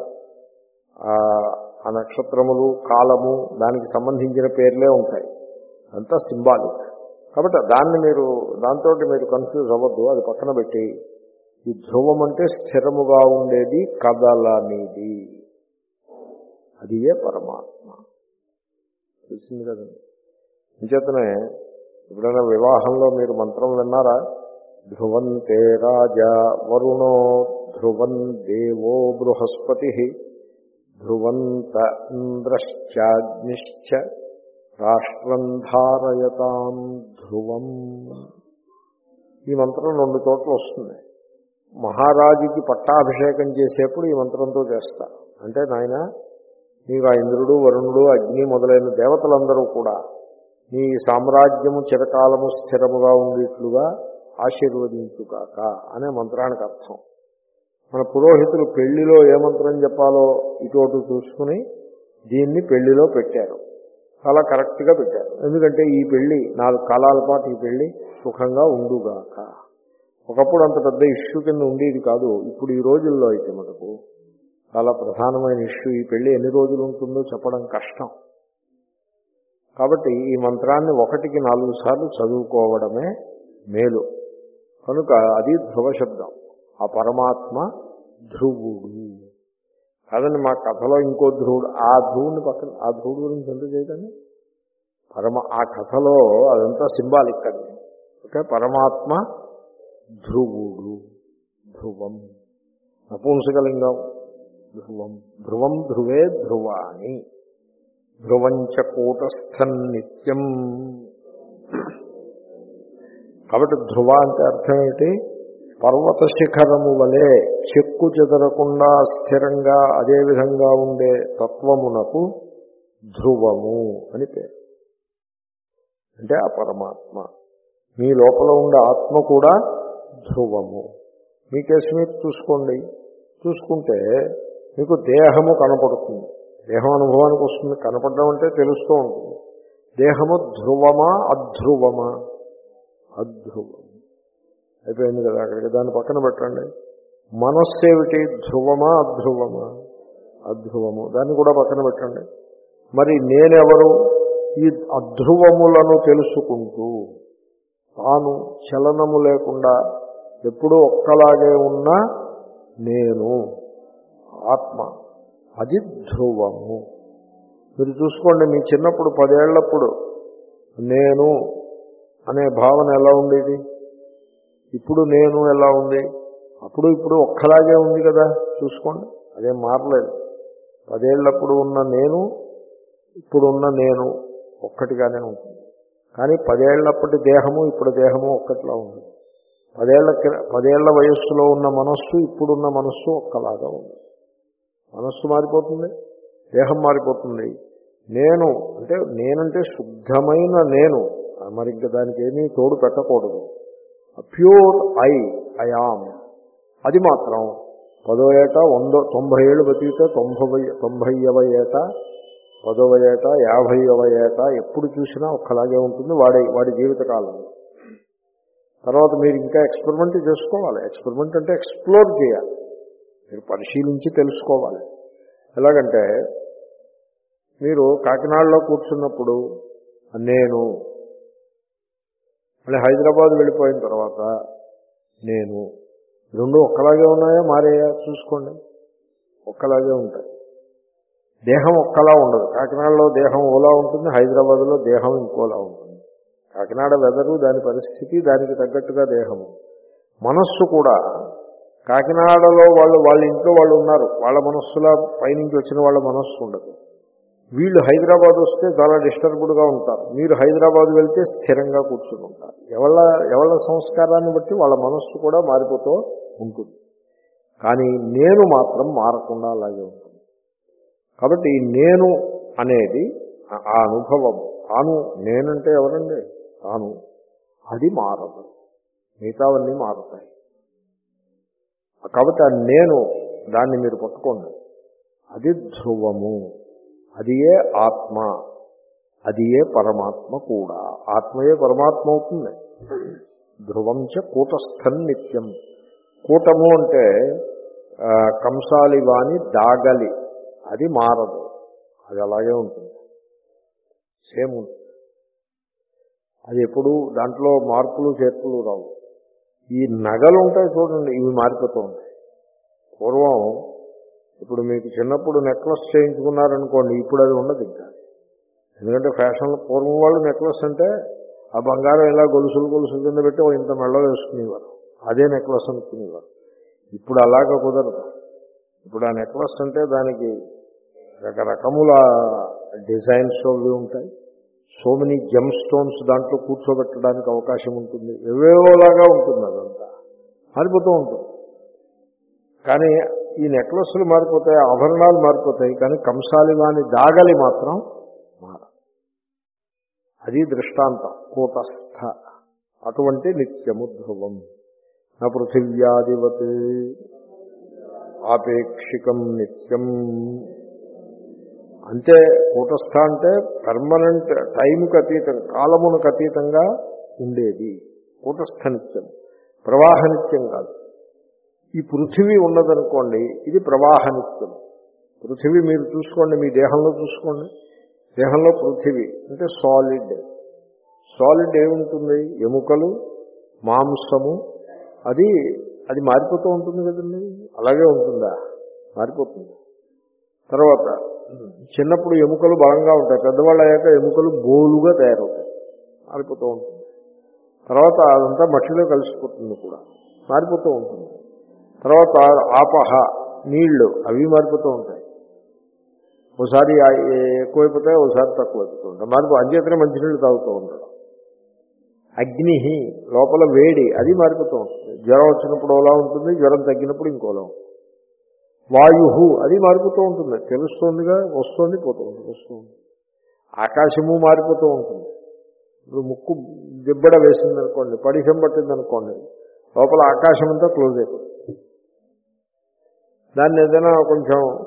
S1: ఆ నక్షత్రములు, కాలము, దానికి సంబంధించిన పేర్లే ఉంటాయి. అంతా సింబాలిక్. కాబట్టి దాన్ని మీరు దాంతో మీరు కన్ఫ్యూజ్ అవ్వద్దు. అది పక్కన పెట్టి ఈ ధ్రువం అంటే స్థిరముగా ఉండేది, కదలనిది, అది ఏ పరమాత్మ. తెలిసింది కదండి. అంచేతనే ఎప్పుడైనా వివాహంలో మీరు మంత్రం విన్నారా? ధ్రువంతే రాజా వరుణో ధ్రువం దేవో బృహస్పతి ధ్రువంత ఇంద్రశ్చాగ్నిశ్చ రాష్ట్రం ధారయతాం ధ్రువం. ఈ మంత్రం రెండు చోట్ల వస్తుంది. మహారాజుకి పట్టాభిషేకం చేసేప్పుడు ఈ మంత్రంతో చేస్తారు. అంటే నాయన, నీకు ఆ ఇంద్రుడు, వరుణుడు, అగ్ని మొదలైన దేవతలందరూ కూడా నీ సామ్రాజ్యము చిరకాలము స్థిరముగా ఉండేట్లుగా ఆశీర్వదించుగాక అనే మంత్రానికి అర్థం. మన పురోహితులు పెళ్లిలో ఏ మంత్రం చెప్పాలో ఇటోటు చూసుకుని దీన్ని పెళ్లిలో పెట్టారు. చాలా కరెక్ట్గా పెట్టారు. ఎందుకంటే ఈ పెళ్లి నాలుగు కాలాల పాటు ఈ పెళ్లి సుఖంగా ఉండుగాక. ఒకప్పుడు అంత పెద్ద ఇష్యూ కింద ఉండేది కాదు. ఇప్పుడు ఈ రోజుల్లో అయితే మనకు చాలా ప్రధానమైన ఇష్యూ. ఈ పెళ్లి ఎన్ని రోజులు ఉంటుందో చెప్పడం కష్టం. కాబట్టి ఈ మంత్రాన్ని ఒకటికి నాలుగు సార్లు చదువుకోవడమే మేలు. కనుక అది ధ్రువ శబ్దం. ఆ పరమాత్మ ధ్రువుడు కాదండి. మా కథలో ఇంకో ధ్రువుడు, ఆ ధ్రువుని పక్కన, ఆ ధ్రువుడు గురించి ఎంత చేయదండి. పరమ ఆ కథలో అదంతా సింబాలిక్ అండి. ఓకే, పరమాత్మ ధ్రువుడు, ధ్రువం నపుంసకలింగం, ధ్రువం ధ్రువం ధ్రువే ధ్రువాణి ధ్రువంచ కూటస్థం నిత్యం. కాబట్టి ధ్రువ అంటే అర్థం ఏంటి? పర్వత శిఖరము వలె చెక్కు చెదరకుండా స్థిరంగా అదే విధంగా ఉండే తత్వమునకు ధ్రువము అని పేరు. అంటే ఆ పరమాత్మ, మీ లోపల ఉండే ఆత్మ కూడా ధ్రువము. మీ కేసు మీరు చూసుకోండి. చూసుకుంటే మీకు దేహము కనపడుతుంది. దేహం అనుభవానికి వస్తుంది. కనపడడం అంటే తెలుస్తూ ఉంటుంది. దేహము ధ్రువమా అధ్రువమా? అధ్రువం. అయిపోయింది కదా అక్కడికి. దాన్ని పక్కన పెట్టండి. మనస్సు ఏమిటి? ధ్రువమా అధ్రువమా? అధ్రువము. దాన్ని కూడా పక్కన పెట్టండి. మరి నేనెవరు? ఈ అధ్రువములను తెలుసుకుంటూ తాను చలనము లేకుండా ఎప్పుడూ ఒక్కలాగే ఉన్న నేను ఆత్మ, అది ధ్రువము. మీరు చూసుకోండి, మీ చిన్నప్పుడు పదేళ్లప్పుడు నేను అనే భావన ఎలా ఉండేది? ఇప్పుడు నేను ఎలా ఉంది? అప్పుడు ఇప్పుడు ఒక్కలాగే ఉంది కదా. చూసుకోండి, అదేం మారలేదు. పదేళ్లప్పుడు ఉన్న నేను ఇప్పుడున్న నేను ఒక్కటిగానే ఉంటుంది. కానీ పదేళ్లప్పటి దేహము ఇప్పుడు దేహము ఒక్కటిలా ఉంది. పదేళ్ల పదేళ్ల వయస్సులో ఉన్న మనస్సు ఇప్పుడున్న మనస్సు ఒక్కలాగా ఉంది. మనస్సు మారిపోతుంది, దేహం మారిపోతుంది. నేను అంటే నేనంటే శుద్ధమైన నేను. మరి ఇంకా దానికి ఏమీ తోడు పెట్టకూడదు. ప్యూర్ ఐ ఐఆమ్ అది మాత్రం పదో ఏట వందో తొంభై ఏళ్ళు బతికితే తొంభై తొంభైవ ఏట పదవ ఏట యాభైవ ఏట ఎప్పుడు చూసినా ఒక్కలాగే ఉంటుంది వాడి వాడి జీవితకాలంలో. తర్వాత మీరు ఇంకా ఎక్స్పెరిమెంట్ చేసుకోవాలి. ఎక్స్పెరిమెంట్ అంటే ఎక్స్ప్లోర్ చేయాలి, మీరు పరిశీలించి తెలుసుకోవాలి. ఎలాగంటే మీరు కాకినాడలో కూర్చున్నప్పుడు నేను, మళ్ళీ హైదరాబాద్ వెళ్ళిపోయిన తర్వాత నేను, రెండు ఒక్కలాగే ఉన్నాయా మారాయా? చూసుకోండి, ఒక్కలాగే ఉంటాయి. దేహం ఒక్కలా ఉండదు. కాకినాడలో దేహం ఓలా ఉంటుంది, హైదరాబాద్లో దేహం ఇంకోలా ఉంటుంది. కాకినాడ వెదరు, దాని పరిస్థితి, దానికి తగ్గట్టుగా దేహము. మనస్సు కూడా కాకినాడలో వాళ్ళు వాళ్ళ ఇంట్లో వాళ్ళు ఉన్నారు, వాళ్ళ మనస్సులా పైనుంచి వచ్చిన వాళ్ళ మనస్సు ఉండదు. వీళ్ళు హైదరాబాద్ వస్తే చాలా డిస్టర్బ్డ్గా ఉంటారు, మీరు హైదరాబాద్ వెళ్తే స్థిరంగా కూర్చుని ఉంటారు. ఎవళ్ళ ఎవళ్ళ సంస్కారాన్ని బట్టి వాళ్ళ మనస్సు కూడా మారిపోతూ ఉంటుంది. కానీ నేను మాత్రం మారకుండా అలాగే ఉంటుంది. కాబట్టి నేను అనేది ఆ అనుభవం, తాను నేనంటే ఎవరండి? తాను, అది మారదు, మిగతావన్నీ మారుతాయి. కాబట్టి ఆ నేను, దాన్ని మీరు పట్టుకోండి, అది ధ్రువము, అది ఏ ఆత్మ, అది ఏ పరమాత్మ కూడా. ఆత్మయే పరమాత్మ అవుతుంది. ధ్రువం చ కూటస్థం నిత్యం. కూటము అంటే కంసాలి వాణి దాగలి, అది మారదు, అది అలాగే ఉంటుంది, సేమ్ ఉంటుంది. అది ఎప్పుడు దాంట్లో మార్పులు చేర్పులు రావు. ఈ నగలు ఉంటాయి చూడండి, ఇవి మారిపోతూ ఉంటాయి. పూర్వం ఇప్పుడు మీకు చిన్నప్పుడు నెక్లెస్ చేయించుకున్నారనుకోండి, ఇప్పుడు అది ఉండదు ఇంకా. ఎందుకంటే ఫ్యాషన్, పూర్వం వాళ్ళు నెక్లెస్ అంటే ఆ బంగారం ఇలా గొలుసులు గొలుసులు కింద పెట్టి ఓ ఇంత మెళ్ళ వేసుకునేవారు, అదే నెక్లెస్ అనుకునేవారు. ఇప్పుడు అలాగా కుదరదు. ఇప్పుడు ఆ నెక్లెస్ అంటే దానికి రకరకముల డిజైన్స్ అవి ఉంటాయి. సో మెనీ జెమ్ స్టోన్స్ దాంట్లో కూర్చోబెట్టడానికి అవకాశం ఉంటుంది, ఎవేవోలాగా ఉంటుంది, అదంతా మారిపోతూ ఉంటుంది. కానీ ఈ నెక్లెస్లు మారిపోతాయి, ఆభరణాలు మారిపోతాయి, కానీ కంసాలి వాని దాగలి మాత్రం మార. అది దృష్టాంతం కూటస్థ. అటువంటి నిత్యము ధ్రువం. నా పృథివ్యాదివత్ ఆపేక్షికం నిత్యం. అంటే కూటస్థ అంటే పర్మనెంట్, టైముకు అతీతం, కాలమునకు అతీతంగా ఉండేది కూటస్థ నిత్యం. ప్రవాహ నిత్యం కాదు. ఈ పృథివీ ఉన్నదనుకోండి, ఇది ప్రవాహ నిత్యం. పృథివీ మీరు చూసుకోండి, మీ దేహంలో చూసుకోండి. దేహంలో పృథివీ అంటే సాలిడ్. సాలిడ్ ఏముంటుంది? ఎముకలు, మాంసము, అది అది మారిపోతూ ఉంటుంది కదండి. అలాగే ఉంటుందా? మారిపోతుంది. తర్వాత చిన్నప్పుడు ఎముకలు బలంగా ఉంటాయి, పెద్దవాళ్ళు అయ్యాక ఎముకలు బోలుగా తయారవుతాయి, మారిపోతూ ఉంటుంది. తర్వాత అదంతా మట్టిలో కలిసిపోతుంది కూడా, మారిపోతూ ఉంటుంది. తర్వాత ఆపహ, నీళ్లు, అవి మారిపోతూ ఉంటాయి. ఒకసారి ఎక్కువైపోతాయి, ఒకసారి తక్కువైపోతూ ఉంటాయి, మారిపో అంచేతనే మంచినీళ్ళు తాగుతూ ఉంటాడు. అగ్ని, లోపల వేడి, అది మారిపోతూ ఉంటుంది. జ్వరం వచ్చినప్పుడు ఓలా ఉంటుంది, జ్వరం తగ్గినప్పుడు ఇంకోలా ఉంటుంది. వాయు, అది మారిపోతూ ఉంటుంది, తెలుస్తోందిగా, వస్తుంది పోతూ ఉంటుంది, వస్తుంది. ఆకాశము మారిపోతూ ఉంటుంది. ఇప్పుడు ముక్కు దిబ్బడ వేసిందనుకోండి, పడిశం పట్టిందనుకోండి, లోపల ఆకాశం అంతా క్లోజ్ అయిపోతుంది. దాన్ని ఏదైనా కొంచెం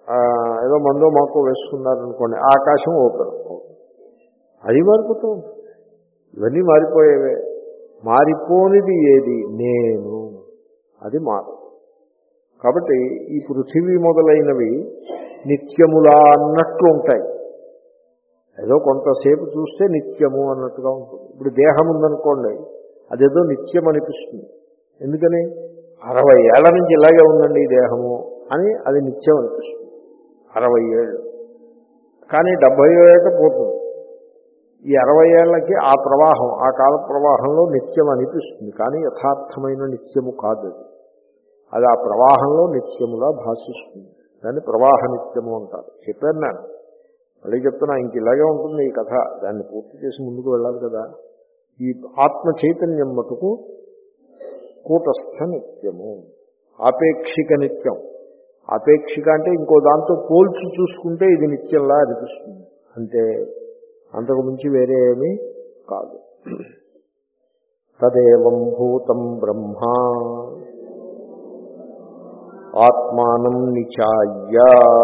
S1: ఏదో మందో మాకో వేసుకున్నారనుకోండి, ఆకాశం ఓపెన్, అది మారిపోతూ ఉంటుంది. ఇవన్నీ మారిపోయేవే. మారిపోనిది ఏది? నేను. అది మారు. కాబట్టి ఈ పృథివీ మొదలైనవి నిత్యములా అన్నట్లు ఉంటాయి. ఏదో కొంతసేపు చూస్తే నిత్యము అన్నట్టుగా ఉంటుంది. ఇప్పుడు దేహం ఉందనుకోండి, అదేదో నిత్యం అనిపిస్తుంది. ఎందుకని? అరవై ఏళ్ల నుంచి ఇలాగే ఉందండి ఈ దేహము అని అది నిత్యం అనిపిస్తుంది. అరవై ఏళ్ళు కానీ డెబ్బై ఏళ్ళకి పోతుంది. ఈ అరవై ఏళ్ళకి ఆ ప్రవాహం, ఆ కాల ప్రవాహంలో నిత్యం అనిపిస్తుంది. కానీ యథార్థమైన నిత్యము కాదు అది. అది ఆ ప్రవాహంలో నిత్యములా భాషిస్తుంది. దాన్ని ప్రవాహ నిత్యము అంటారు. చెప్పాను నేను, మళ్ళీ చెప్తున్నా, ఇంక ఇలాగే ఉంటుంది ఈ కథ. దాన్ని పూర్తి చేసి ముందుకు వెళ్ళాలి కదా. ఈ ఆత్మ చైతన్యం మటుకు కూటస్థ నిత్యము, ఆపేక్షిక నిత్యం. ఆపేక్షిక అంటే ఇంకో దాంతో పోల్చి చూసుకుంటే ఇది నిత్యంలా అనిపిస్తుంది అంటే, అంతకు మించి వేరే ఏమీ కాదు. తదేవం భూతం బ్రహ్మ ఆత్మానం నిచాయ్య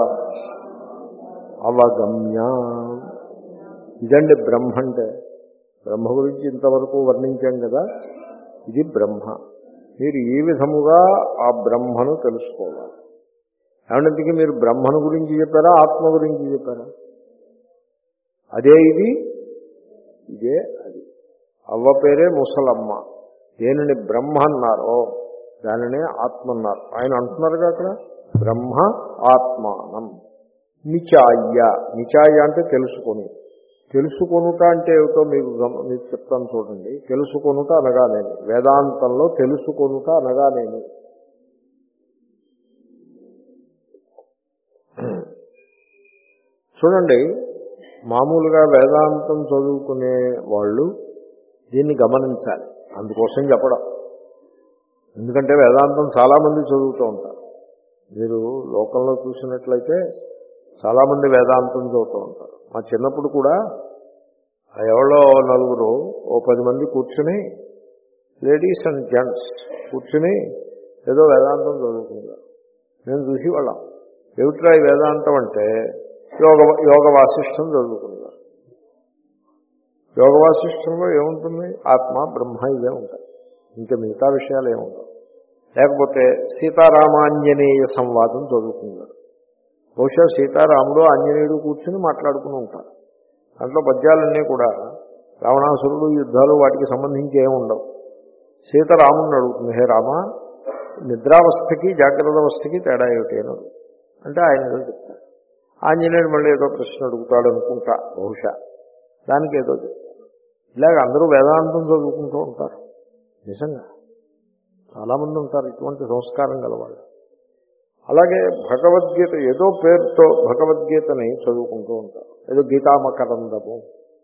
S1: అవగమ్య. ఇదండి బ్రహ్మ అంటే. బ్రహ్మ గురించి ఇంతవరకు వర్ణించాం కదా. ఇది బ్రహ్మ. మీరు ఈ విధముగా ఆ బ్రహ్మను తెలుసుకోవాలి. ఏమంటే మీరు బ్రహ్మను గురించి చెప్పారా, ఆత్మ గురించి చెప్పారా? అదే ఇది, ఇదే అది. అవ్వ పేరే ముసలమ్మ. దేనిని బ్రహ్మ అన్నారో దానినే ఆత్మ అన్నారు. ఆయన అంటున్నారుగా అక్కడ, బ్రహ్మ ఆత్మానం నిచాయ్య. నిచాయ్య అంటే తెలుసుకొని. తెలుసుకొనుట అంటే ఏమిటో మీకు మీకు చెప్తాను చూడండి. తెలుసుకొనుట అనగానేమి, వేదాంతంలో తెలుసుకొనుట అనగానేమి. చూడండి, మామూలుగా వేదాంతం చదువుకునే వాళ్ళు దీన్ని గమనించాలి. అందుకోసం చెప్పడం. ఎందుకంటే వేదాంతం చాలామంది చదువుతూ ఉంటారు. మీరు లోకంలో చూసినట్లయితే చాలామంది వేదాంతం చదువుతూ ఉంటారు. మా చిన్నప్పుడు కూడా ఎవరో నలుగురు ఓ పది మంది కూర్చుని, లేడీస్ అండ్ జెంట్స్ కూర్చుని ఏదో వేదాంతం చదువుకున్నారు. నేను చూసేవాళ్ళం. ఏమిట్రా ఈ వేదాంతం అంటే యోగ యోగ వాసిష్టం చదువుకున్నారు. యోగ వాసిష్టంలో ఏముంటుంది? ఆత్మ బ్రహ్మ ఇవే ఉంటాయి, ఇంకా మిగతా విషయాలు ఏముండవు. లేకపోతే సీతారామాంజనేయ సంవాదం చదువుకున్నారు. బహుశా సీతారాముడు ఆంజనేయుడు కూర్చుని మాట్లాడుకుని ఉంటారు. దాంట్లో పద్యాలన్నీ కూడా రావణాసురుడు యుద్ధాలు వాటికి సంబంధించి ఏమి ఉండవు. సీతారాముడిని అడుగుతుంది, హే రామ, నిద్రావస్థకి జాగ్రత్త అవస్థకి తేడా ఏమిటి అని అడుగు అంటే ఆయన ఏదో చెప్తారు. ఆంజనేయుడు మళ్ళీ ఏదో ప్రశ్న అడుగుతాడు అనుకుంటా, బహుశా దానికి ఏదో చెప్తారు. ఇలాగ అందరూ వేదాంతం చదువుకుంటూ ఉంటారు. నిజంగా చాలామంది ఉంటారు ఇటువంటి సంస్కారం గలవాళ్ళు. అలాగే భగవద్గీత ఏదో పేరుతో భగవద్గీతని చదువుకుంటూ ఉంటారు. ఏదో గీతామకరందము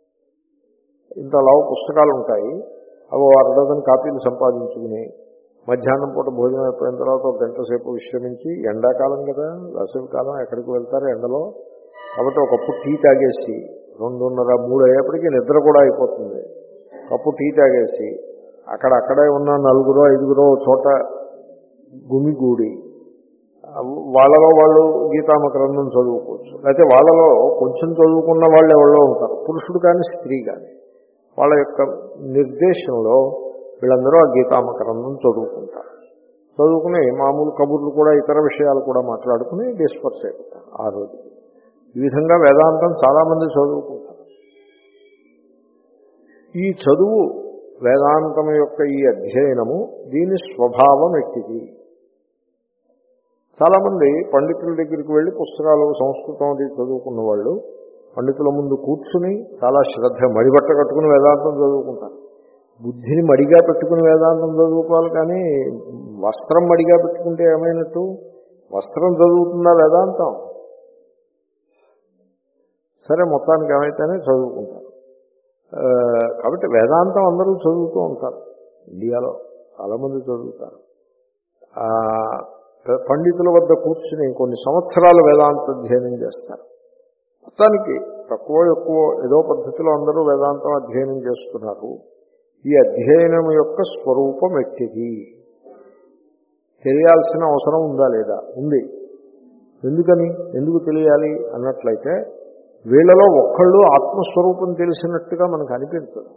S1: ఇంతలా పుస్తకాలు ఉంటాయి. అవి అర్ధదని కాపీలు సంపాదించుకుని మధ్యాహ్నం పూట భోజనం అయిపోయిన తర్వాత ఒక గంట సేపు విశ్రమించి, ఎండాకాలం కదా, వేసవి కాలం, ఎక్కడికి వెళ్తారు ఎండలో, కాబట్టి ఒకప్పుడు టీ తాగేసి రెండున్నర మూడు అయ్యేప్పటికీ నిద్ర కూడా అయిపోతుంది. కప్పు టీ తాగేసి అక్కడ అక్కడే ఉన్న నలుగురో ఐదుగురో చోట గుమిగూడి వాళ్ళలో వాళ్ళు గీతామకరందం చదువుకోవచ్చు. అయితే వాళ్ళలో కొంచెం చదువుకున్న వాళ్ళు ఎవరో ఉంటారు, పురుషుడు కానీ స్త్రీ కానీ. వాళ్ళ యొక్క నిర్దేశంలో వీళ్ళందరూ ఆ గీతామకరందం చదువుకుంటారు. చదువుకుని మామూలు కబుర్లు కూడా ఇతర విషయాలు కూడా మాట్లాడుకుని డిస్పర్స్ అయిపోతారు ఆ రోజు. ఈ విధంగా వేదాంతం చాలామంది చదువుకుంటారు. ఈ చదువు వేదాంతం యొక్క ఈ అధ్యయనము దీని స్వభావం ఎక్కిది. చాలామంది పండితుల దగ్గరికి వెళ్ళి పుస్తకాలు సంస్కృతం అది చదువుకున్న వాళ్ళు పండితుల ముందు కూర్చుని చాలా శ్రద్ధ మడిబట్ట కట్టుకుని వేదాంతం చదువుకుంటారు. బుద్ధిని మడిగా పెట్టుకుని వేదాంతం చదువుకోవాలి, కానీ వస్త్రం మడిగా పెట్టుకుంటే ఏమైనట్టు? వస్త్రం చదువుతుందా వేదాంతం? సరే, మొత్తానికి ఏమైతేనే చదువుకుంటారు. కాబట్టి వేదాంతం అందరూ చదువుతూ ఉంటారు. ఇండియాలో చాలామంది చదువుతారు. పండితుల వద్ద కూర్చుని కొన్ని సంవత్సరాలు వేదాంత అధ్యయనం చేస్తారు. మొత్తానికి తక్కువ ఎక్కువ ఏదో పద్ధతిలో అందరూ వేదాంతం అధ్యయనం చేస్తున్నారు. ఈ అధ్యయనం యొక్క స్వరూపం ఎట్టిది తెలియాల్సిన అవసరం ఉందా లేదా? ఉంది. ఎందుకని, ఎందుకు తెలియాలి అన్నట్లయితే వీళ్ళలో ఒక్కళ్ళు ఆత్మస్వరూపం తెలిసినట్టుగా మనకు అనిపించదు.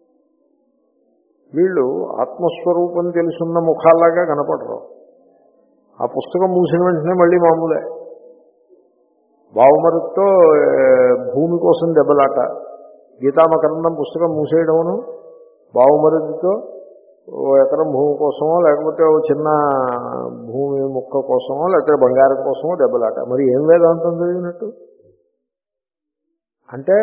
S1: వీళ్ళు ఆత్మస్వరూపం తెలుసున్న ముఖాల్లాగా కనపడరు. ఆ పుస్తకం మూసిన వెంటనే మళ్ళీ మామూలే. బావమరుతో భూమి కోసం దెబ్బలాట, గీతామకరందం పుస్తకం మూసేయడమును, బావమరుదితో ఓ ఎకరం భూమి కోసమో లేకపోతే ఓ చిన్న భూమి ముక్క కోసమో లేకపోతే బంగారం కోసమో దెబ్బలాట. మరి ఏం వేదాంతం చదివినట్టు? అంటే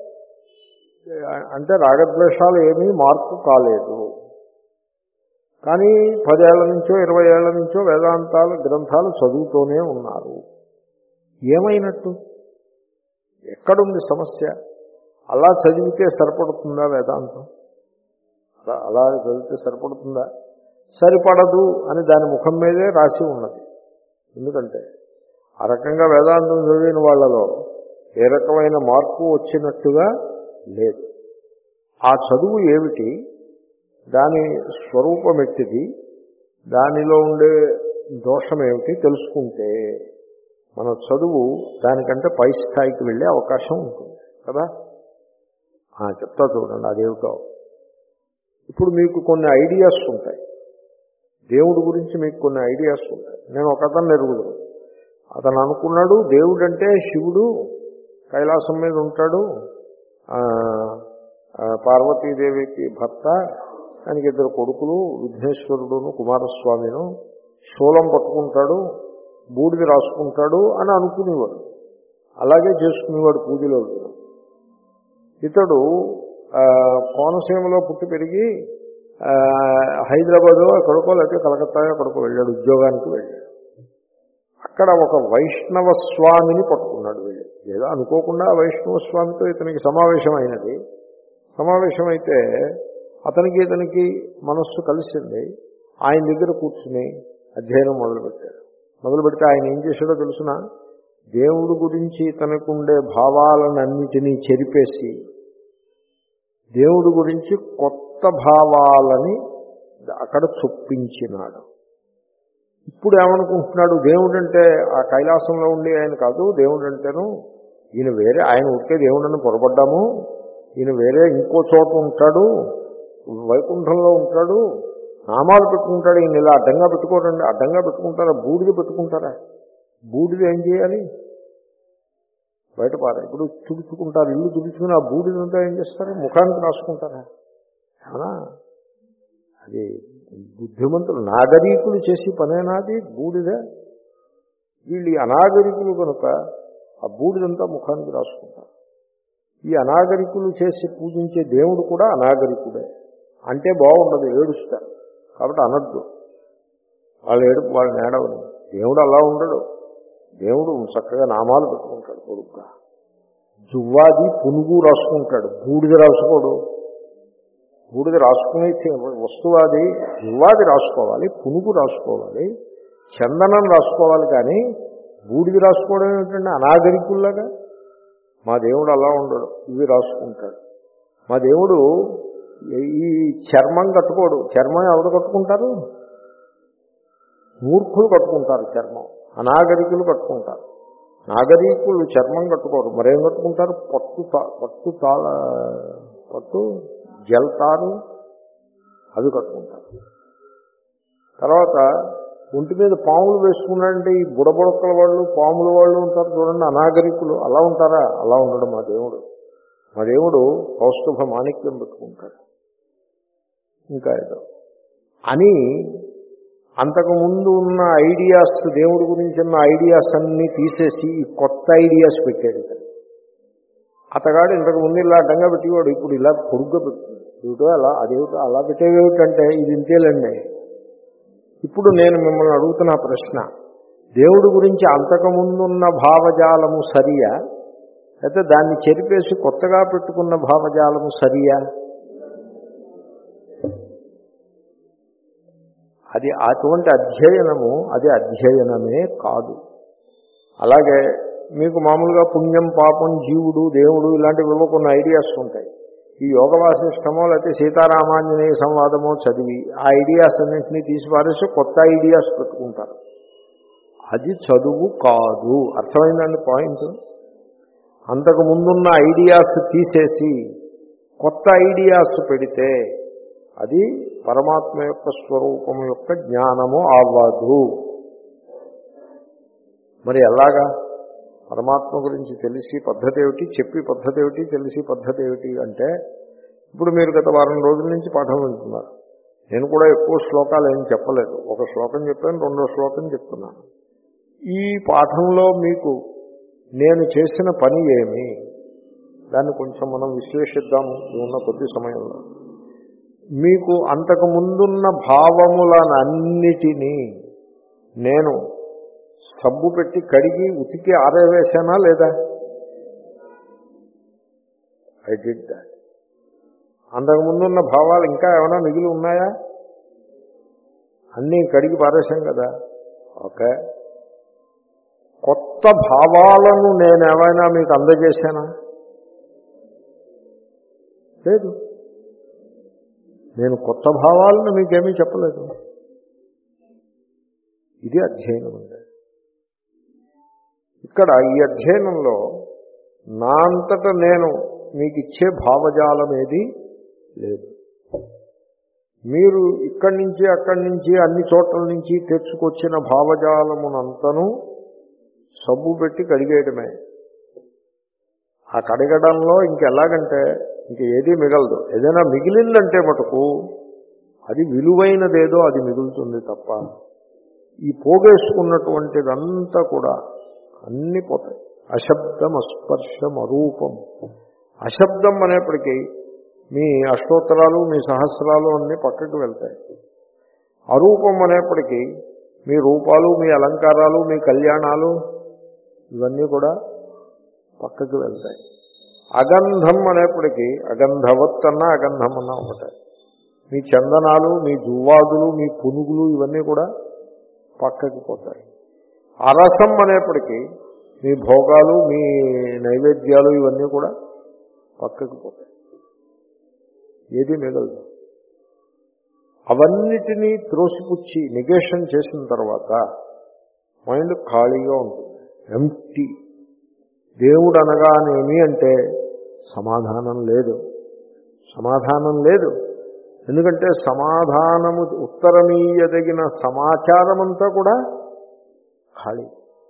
S1: అంటే రాగద్వేషాలు ఏమీ మార్పు కాలేదు. కానీ పదేళ్ల నుంచో ఇరవై ఏళ్ల నుంచో వేదాంతాలు గ్రంథాలు చదువుతూనే ఉన్నారు. ఏమైనట్టు? ఎక్కడుంది సమస్య? అలా చదివితే సరిపడుతుందా వేదాంతం? అలా అలా చదివితే సరిపడుతుందా? సరిపడదు అని దాని ముఖం మీదే రాసి ఉన్నది. ఎందుకంటే ఆ రకంగా వేదాంతం చదివిన వాళ్ళలో ఏ రకమైన మార్పు వచ్చినట్టుగా లేదు. ఆ చదువు ఏమిటి, దాని స్వరూపం ఎట్టిది, దానిలో ఉండే దోషం ఏమిటి తెలుసుకుంటే మన చదువు దానికంటే పై స్థాయికి వెళ్ళే అవకాశం ఉంటుంది కదా. చెప్తా చూడండి అదేమిటో. ఇప్పుడు మీకు కొన్ని ఐడియాస్ ఉంటాయి, దేవుడి గురించి మీకు కొన్ని ఐడియాస్ ఉంటాయి. నేను ఒక అతను ఎరుగుదు, అతను అనుకున్నాడు దేవుడంటే శివుడు కైలాసం మీద ఉంటాడు, పార్వతీదేవికి భర్త, ఆయనకి ఇద్దరు కొడుకులు విఘ్నేశ్వరుడును కుమారస్వామిను, శూలం పట్టుకుంటాడు, బూడిది రాసుకుంటాడు అని అనుకునేవాడు. అలాగే చేసుకునేవాడు పూజలో. ఇతడు కోనసీమలో పుట్టి పెరిగి హైదరాబాదు ఎక్కడికో లేకపోతే కలకత్తా ఎక్కడికో వెళ్ళాడు, ఉద్యోగానికి వెళ్ళాడు. అక్కడ ఒక వైష్ణవ స్వామిని పట్టుకున్నాడు. వెళ్ళి ఏదో అనుకోకుండా వైష్ణవ స్వామితో ఇతనికి సమావేశం అయినది. సమావేశమైతే అతనికి ఇతనికి మనస్సు కలిసింది. ఆయన దగ్గర కూర్చుని అధ్యయనం మొదలుపెట్టాడు. మొదలు పెడితే ఆయన ఏం చేశాడో తెలుసిన, దేవుడి గురించి తనకుండే భావాలన్నిటినీ చెరిపేసి దేవుడి గురించి కొత్త భావాలని అక్కడ చొప్పించినాడు. ఇప్పుడు ఏమనుకుంటున్నాడు, దేవుడంటే ఆ కైలాసంలో ఉండి ఆయన కాదు, దేవుడంటేను ఈయన వేరే, ఆయన ఉంటే దేవుడని పొరపడ్డాము, ఈయన వేరే ఇంకో చోట ఉంటాడు, వైకుంఠంలో ఉంటాడు, నామాలు పెట్టుకుంటాడు. ఈయన ఇలా అడ్డంగా పెట్టుకోరండి, అడ్డంగా పెట్టుకుంటారా, బూడిద పెట్టుకుంటారా? బూడిద ఏం చేయాలి? బయట పారా. ఇప్పుడు తుడుచుకుంటారు, ఇల్లు తుడుచుకుని ఆ బూడిదంతా ఏం చేస్తారు? ముఖానికి రాసుకుంటారా? అవునా? అది బుద్ధిమంతులు నాగరికులు చేసి పనేనాది బూడిద. వీళ్ళు అనాగరికులు కనుక ఆ బూడిదంతా ముఖానికి రాసుకుంటారు. ఈ అనాగరికులు చేసి పూజించే దేవుడు కూడా అనాగరికుడే. అంటే బాగుండదు, ఏడుస్తారు. కాబట్టి అనద్దు, వాళ్ళు ఏడుపు వాళ్ళని ఏడవని. దేవుడు అలా ఉండడు. దేవుడు చక్కగా నామాలు పెట్టుకుంటాడు కొడుకుగా. జువ్వాది పునుగు రాసుకుంటాడు, బూడిద రాసుకోడు. బూడిద రాసుకునే వస్తువు అది. జువ్వాది రాసుకోవాలి, పునుగు రాసుకోవాలి, చందనం రాసుకోవాలి. కానీ బూడిది రాసుకోవడం ఏమిటంటే అనాగరికుల్లాగా. మా దేవుడు అలా ఉండడు, ఇవి రాసుకుంటాడు. మా దేవుడు ఈ చర్మం కట్టుకోడు. చర్మం ఎవరు కట్టుకుంటారు? మూర్ఖులు కట్టుకుంటారు చర్మం, అనాగరికులు కట్టుకుంటారు. నాగరికులు చర్మం కట్టుకోరు, మరేం కట్టుకుంటారు? పట్టు పట్టు తాళ పట్టు జల్తారు అవి కట్టుకుంటారు. తర్వాత ఒంటి మీద పాములు వేసుకున్నారంటే ఈ బుడబుడక్కల వాళ్ళు, పాముల వాళ్ళు ఉంటారు చూడండి, అనాగరికులు. అలా ఉంటారా? అలా ఉండడు మా దేవుడు. మా దేవుడు కౌస్తుభ మాణిక్యం పెట్టుకుంటాడు. ఇంకా ఏదో అని అంతకుముందు ఉన్న ఐడియాస్, దేవుడి గురించి ఉన్న ఐడియాస్ అన్నీ తీసేసి ఈ కొత్త ఐడియాస్ పెట్టాడు. అతగాడు ఇంతకు ముందు ఇలా అడ్డంగా పెట్టేవాడు, ఇప్పుడు ఇలా పొడుగ్గా పెడుతుంది. ఏమిటో అలా, అదేమిటో అలా పెట్టేవేమిటంటే ఇది ఇంతేలండి. ఇప్పుడు నేను మిమ్మల్ని అడుగుతున్న ప్రశ్న, దేవుడి గురించి అంతకుముందున్న భావజాలము సరియా, అయితే దాన్ని చెరిపేసి కొత్తగా పెట్టుకున్న భావజాలము సరియా? అది అటువంటి అధ్యయనము, అది అధ్యయనమే కాదు. అలాగే మీకు మామూలుగా పుణ్యం, పాపం, జీవుడు, దేవుడు ఇలాంటివి కొన్ని ఐడియాస్ ఉంటాయి. ఈ యోగ వాసిష్టమో లేకపోతే సీతారామాంజనేయ సంవాదమో చదివి ఆ ఐడియాస్ అన్నింటినీ తీసి పారేసి కొత్త ఐడియాస్ పెట్టుకుంటారు. అది చదువు కాదు. అర్థమైందండి పాయింట్? అంతకు ముందున్న ఐడియాస్ తీసేసి కొత్త ఐడియాస్ పెడితే అది పరమాత్మ యొక్క స్వరూపం యొక్క జ్ఞానము అవ్వదు. మరి ఎలాగా? పరమాత్మ గురించి తెలిసి పద్ధతి ఏమిటి, చెప్పి పద్ధతి ఏమిటి, తెలిసి పద్ధతి ఏమిటి అంటే, ఇప్పుడు మీరు గత వారం రోజుల నుంచి పాఠం వింటున్నారు. నేను కూడా ఎక్కువ శ్లోకాలు ఏం చెప్పలేదు, ఒక శ్లోకం చెప్పాను, రెండో శ్లోకం చెప్తున్నాను. ఈ పాఠంలో మీకు నేను చేసిన పని ఏమి, దాన్ని కొంచెం మనం విశ్లేషిద్దాము ఉన్న కొద్ది సమయంలో. మీకు అంతకు ముందున్న భావములనన్నిటినీ నేను సబ్బు పెట్టి కడిగి ఉతికి ఆరేవేశానా లేదా? I did that. అంతకు ముందున్న భావాలు ఇంకా ఏమైనా మిగిలి ఉన్నాయా? అన్నీ కడిగి పారేశాం కదా. ఓకే, కొత్త భావాలను నేను ఏమైనా మీకు అందజేశానా? లేదు. నేను కొత్త భావాలను మీకేమీ చెప్పలేదు. ఇది అధ్యయనం అంటే. ఇక్కడ ఈ అధ్యయనంలో నా అంతటా నేను మీకు ఇచ్చే భావజాలం ఏది లేదు. మీరు ఇక్కడి నుంచి అక్కడి నుంచి అన్ని చోట్ల నుంచి తెచ్చుకొచ్చిన భావజాలమునంతను సబ్బు పెట్టి కడిగేయడమే. ఆ కడగడంలో ఇంకెలాగంటే ఇంక ఏదీ మిగలదు. ఏదైనా మిగిలిందంటే మటుకు అది విలువైనదేదో అది మిగులుతుంది తప్ప ఈ పోగేసుకున్నటువంటిదంతా కూడా అన్నీ పోతాయి. అశబ్దం, అస్పర్శం, అరూపం. అశబ్దం అనేప్పటికీ మీ అష్టోత్తరాలు, మీ సహస్రాలు అన్నీ పక్కకు వెళ్తాయి. అరూపం అనేప్పటికీ మీ రూపాలు, మీ అలంకారాలు, మీ కళ్యాణాలు ఇవన్నీ కూడా పక్కకు వెళ్తాయి. అగంధం అనేప్పటికీ అగంధవత్ అన్నా అగంధం అన్నా ఒకటే. మీ చందనాలు, మీ జువ్వాదులు, మీ పునుగులు ఇవన్నీ కూడా పక్కకి పోతాయి. అరసం అనేప్పటికీ మీ భోగాలు, మీ నైవేద్యాలు ఇవన్నీ కూడా పక్కకి పోతాయి. ఏది మిగలదు. అవన్నిటినీ త్రోసిపుచ్చి నెగేషన్ చేసిన తర్వాత మైండ్ ఖాళీగా ఉంటుంది, ఎంప్టీ. దేవుడు అనగానేమి అంటే సమాధానం లేదు. సమాధానం లేదు. ఎందుకంటే సమాధానము ఉత్తరమీయదగిన సమాచారమంతా కూడా ఖాళీ.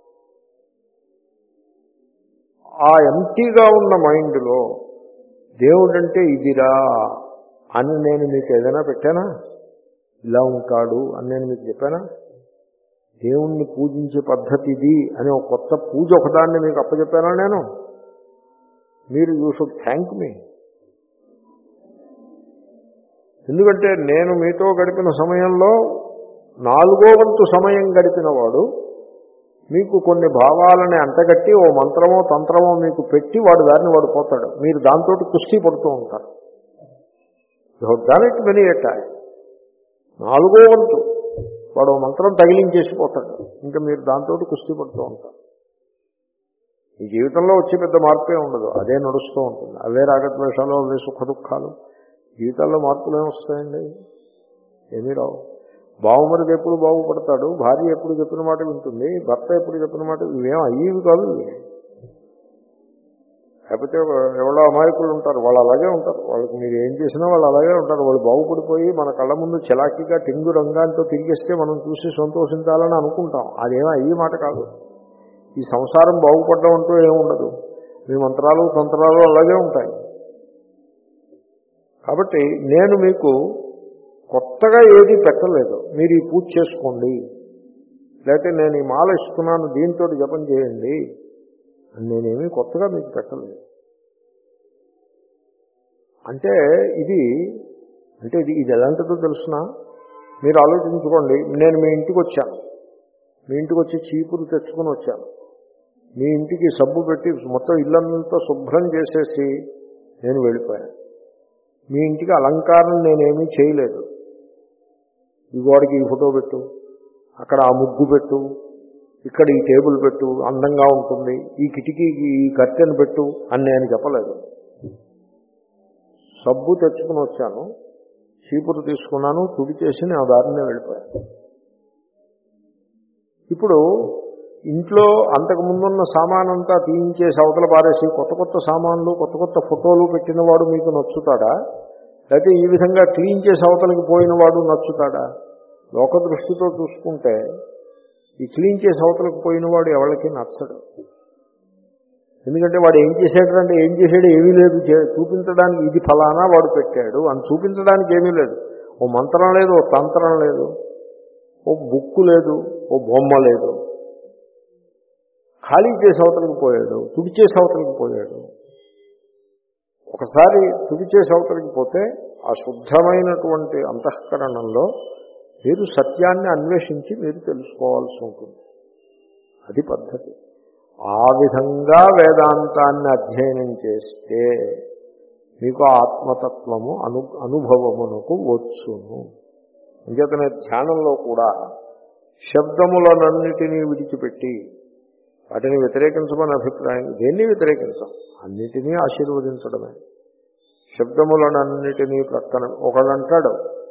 S1: ఆ ఎంప్టీగా ఉన్న మైండ్లో దేవుడంటే ఇదిరా అని నేను మీకు ఏదైనా పెట్టానా? ఇలా ఉంటాడు అని నేను మీకు చెప్పానా? దేవుణ్ణి పూజించే పద్ధతి ఇది అని ఒక కొత్త పూజ ఒకదాన్ని మీకు అప్పచెప్పానా నేను? మీరు యూ షుడ్ థ్యాంక్ మీ. ఎందుకంటే నేను మీతో గడిపిన సమయంలో నాలుగో వంతు సమయం గడిపిన వాడు మీకు కొన్ని భావాలని అంటగట్టి ఓ మంత్రమో తంత్రమో మీకు పెట్టి వాడు దాన్ని వాడు పోతాడు. మీరు దాంతో కుస్తీ పడుతూ ఉంటారు. You have done it many a time. నాలుగో వంతు వాడు మంత్రం తగిలించేసిపోతాడు. ఇంకా మీరు దాంతో కుస్తీ పడుతూ ఉంటారు. ఈ జీవితంలో వచ్చే పెద్ద మార్పే ఉండదు, అదే నడుస్తూ ఉంటుంది. అవే రాగద్వేషాలు, అవే సుఖ దుఃఖాలు. జీవితాల్లో మార్పులు ఏమొస్తాయండి? ఏమీ రావు. బావుమరిది ఎప్పుడు బాగుపడతాడు, భార్య ఎప్పుడు చెప్పిన మాట వింటుంది, భర్త ఎప్పుడు చెప్పిన మాట, ఇవేం అయ్యేవి కాదు. లేకపోతే ఎవరో అమాయకులు ఉంటారు, వాళ్ళు అలాగే ఉంటారు. వాళ్ళకి మీరు ఏం చేసినా వాళ్ళు అలాగే ఉంటారు. వాళ్ళు బాగుపడిపోయి మన కళ్ళ ముందు చిలాకీగా టింగు రంగాంతో తిరిగేస్తే మనం చూసి సంతోషించాలని అనుకుంటాం. అదేమో అయ్యే మాట కాదు. ఈ సంసారం బాగుపడడం అంటూ ఏముండదు. మీ మంత్రాలు తంత్రాలు అలాగే ఉంటాయి. కాబట్టి నేను మీకు కొత్తగా ఏది పెట్టలేదు. మీరు ఈ పూజ చేసుకోండి, లేకపోతే నేను ఈ మాల ఇస్తున్నాను దీంతో జపం చేయండి అని నేనేమీ కొత్తగా మీకు పెట్టలేదు. అంటే ఇది అంటే ఇది ఇది ఎలాంటిదో తెలుసునా? మీరు ఆలోచించుకోండి. నేను మీ ఇంటికి వచ్చాను, మీ ఇంటికి వచ్చి చీపురు తెచ్చుకొని వచ్చాను. మీ ఇంటికి సబ్బు పెట్టి మొత్తం ఇల్లంతా శుభ్రం చేసేసి నేను వెళ్ళిపోయాను. మీ ఇంటికి అలంకారం నేనేమీ చేయలేదు. ఈ గోడకి ఈ ఫోటో పెట్టు, అక్కడ ఆ ముగ్గు పెట్టు, ఇక్కడ ఈ టేబుల్ పెట్టు అందంగా ఉంటుంది, ఈ కిటికీకి ఈ కర్టెన్ పెట్టు అని నేను చెప్పలేదు. సబ్బు తెచ్చుకుని వచ్చాను, చీపురు తీసుకున్నాను, తుడి చేసి నా దారినే వెళ్ళిపోయాను. ఇప్పుడు ఇంట్లో అంతకు ముందున్న సామానంతా తీయించేసి అవతల పారేసి కొత్త కొత్త సామాన్లు కొత్త కొత్త ఫోటోలు పెట్టినవాడు మీకు నచ్చుతాడా? లేకపోతే ఈ విధంగా క్లీన్ చేసి అవతలకి పోయినవాడు నచ్చుతాడా? లోక దృష్టితో చూసుకుంటే ఈ క్లీన్ చేసి అవతలకి పోయినవాడు ఎవరికి నచ్చడు. ఎందుకంటే వాడు ఏం చేశాడంటే ఏం చేశాడు ఏమీ లేదు, చూపించడానికి ఇది ఫలానా వాడు పెట్టాడు అని చూపించడానికి ఏమీ లేదు. ఓ మంత్రం లేదు, ఓ తంత్రం లేదు, ఓ బుక్కు లేదు, ఓ బొమ్మ లేదు. ఖాళీ చేసి అవతలకి పోయాడు, తుడిచేసి అవతలకి పోయాడు. ఒకసారి తుడిచేసి అవతలకి పోతే ఆ శుద్ధమైనటువంటి అంతఃకరణంలో మీరు సత్యాన్ని అన్వేషించి మీరు తెలుసుకోవాల్సి ఉంటుంది. అది పద్ధతి. ఆ విధంగా వేదాంతాన్ని అధ్యయనం చేస్తే మీకు ఆత్మతత్వము అను అనుభవమునకు వచ్చును. అంచేతనే ధ్యానంలో కూడా శబ్దములనన్నిటినీ విడిచిపెట్టి వాటిని వ్యతిరేకించమని అభిప్రాయం. దేన్ని వ్యతిరేకించం, అన్నిటినీ ఆశీర్వదించడమే. శబ్దములనన్నిటినీ ప్రక్కన ఒకడంటాడు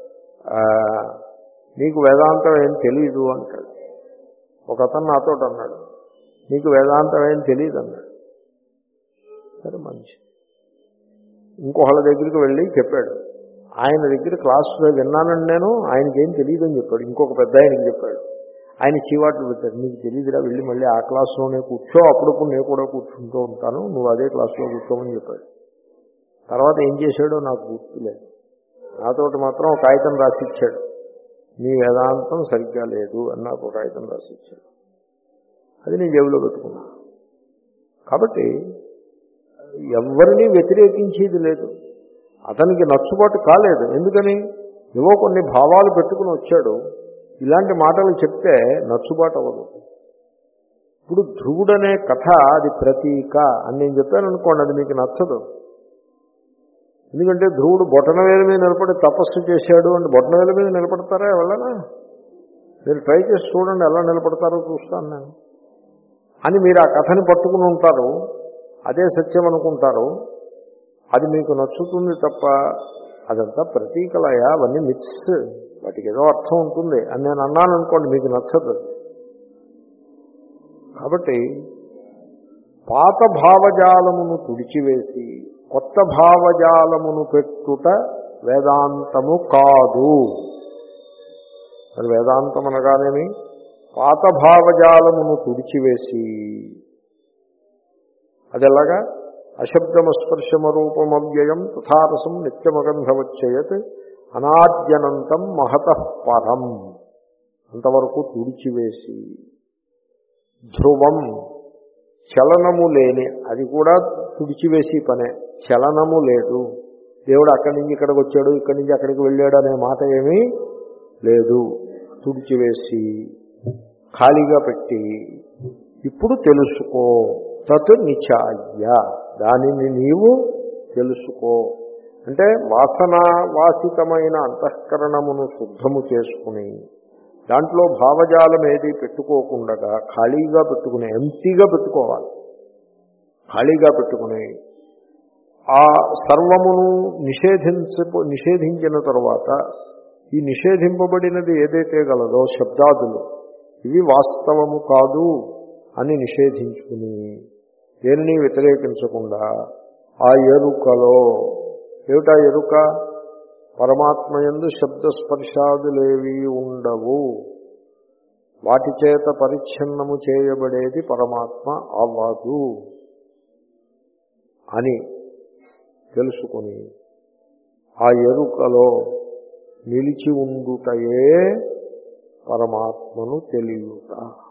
S1: నీకు వేదాంతం ఏం తెలీదు అంటాడు. ఒక అతను నాతో అన్నాడు నీకు వేదాంతం ఏం తెలియదు అన్నాడు. సరే మంచి. ఇంకొకళ్ళ దగ్గరికి వెళ్ళి చెప్పాడు, ఆయన దగ్గర క్లాసులో విన్నానండి నేను, ఆయనకేం తెలియదు అని చెప్పాడు. ఇంకొక పెద్ద ఆయనకి చెప్పాడు, ఆయన చీవాట్లు పెట్టాడు, నీకు తెలియదురా వెళ్ళి మళ్ళీ ఆ క్లాసులోనే కూర్చో, అప్పుడప్పుడు నేను కూడా కూర్చుంటూ ఉంటాను, నువ్వు అదే క్లాసులో కూర్చోమని చెప్పాడు. తర్వాత ఏం చేశాడో నాకు గుర్తులేదు. నాతోటి మాత్రం ఒక కాగితం రాసిచ్చాడు, నీ వేదాంతం సరిగ్గా లేదు అని నాకు ఒక కాగితం రాసిచ్చాడు. అది నేను జేబులో పెట్టుకున్నా. కాబట్టి ఎవరిని వ్యతిరేకించేది లేదు. అతనికి నచ్చుబాటు కాలేదు. ఎందుకని? ఏవో కొన్ని భావాలు పెట్టుకుని వచ్చాడు. ఇలాంటి మాటలు చెప్తే నచ్చుబాటు అవ్వదు. ఇప్పుడు ధ్రువుడనే కథ అది ప్రతీక అని నేను చెప్పాను అనుకోండి, అది మీకు నచ్చదు. ఎందుకంటే ధ్రువుడు బొటనవేల మీద నిలబడి తపస్సు చేశాడు అంటే బొటనవేల మీద నిలబడతారా ఎవరైనా? మీరు ట్రై చేసి చూడండి ఎలా నిలబడతారో చూస్తాను నేను అని మీరు ఆ కథని పట్టుకుని ఉంటారు. అదే సత్యం అనుకుంటారు. అది మీకు నచ్చుతుంది తప్ప అదంతా ప్రతీకలయా, అవన్నీ మిత్స్, వాటికి ఏదో అర్థం ఉంటుంది అని నేను అన్నాను అనుకోండి, మీకు నచ్చదు. కాబట్టి పాత భావజాలమును తుడిచివేసి కొత్త భావజాలమును పెట్టుట వేదాంతము కాదు. మరి వేదాంతం అనగానేమి? పాత భావజాలమును తుడిచివేసి, అదెలాగా? అశబ్దమస్పర్శమ రూపమవ్యయం తథారసం నిత్యమగంధవచ్చయత్ అనాద్యనంతం మహతః పరం అంతవరకు తుడిచివేసి, ధ్రువం చలనము లేని, అది కూడా తుడిచివేసి పనే. చలనము లేదు. దేవుడు అక్కడి నుంచి ఇక్కడికి వచ్చాడు, ఇక్కడి నుంచి అక్కడికి వెళ్ళాడు అనే మాట ఏమీ లేదు. తుడిచివేసి ఖాళీగా పెట్టి ఇప్పుడు తెలుసుకో, తత్ నిచాయ్య, దానిని నీవు తెలుసుకో. అంటే వాసనావాసితమైన అంతఃకరణమును శుద్ధము చేసుకుని దాంట్లో భావజాలం ఏది పెట్టుకోకుండా ఖాళీగా పెట్టుకుని, ఎంటీగా పెట్టుకోవాలి. ఖాళీగా పెట్టుకుని ఆ సర్వమును నిషేధించ నిషేధించిన తరువాత ఈ నిషేధింపబడినది ఏదైతే గలదో శబ్దాదులు, ఇవి వాస్తవము కాదు అని నిషేధించుకుని దేనిని వ్యతిరేకించకుండా ఆ ఎరుకలో, ఏమిటా ఎరుక? పరమాత్మయందు శబ్దస్పర్శాదులేవి ఉండవు, వాటి చేత పరిచ్ఛిన్నము చేయబడేది పరమాత్మ అవ్వదు అని తెలుసుకుని ఆ ఎరుకలో నిలిచి ఉండుటయే పరమాత్మను తెలియుట.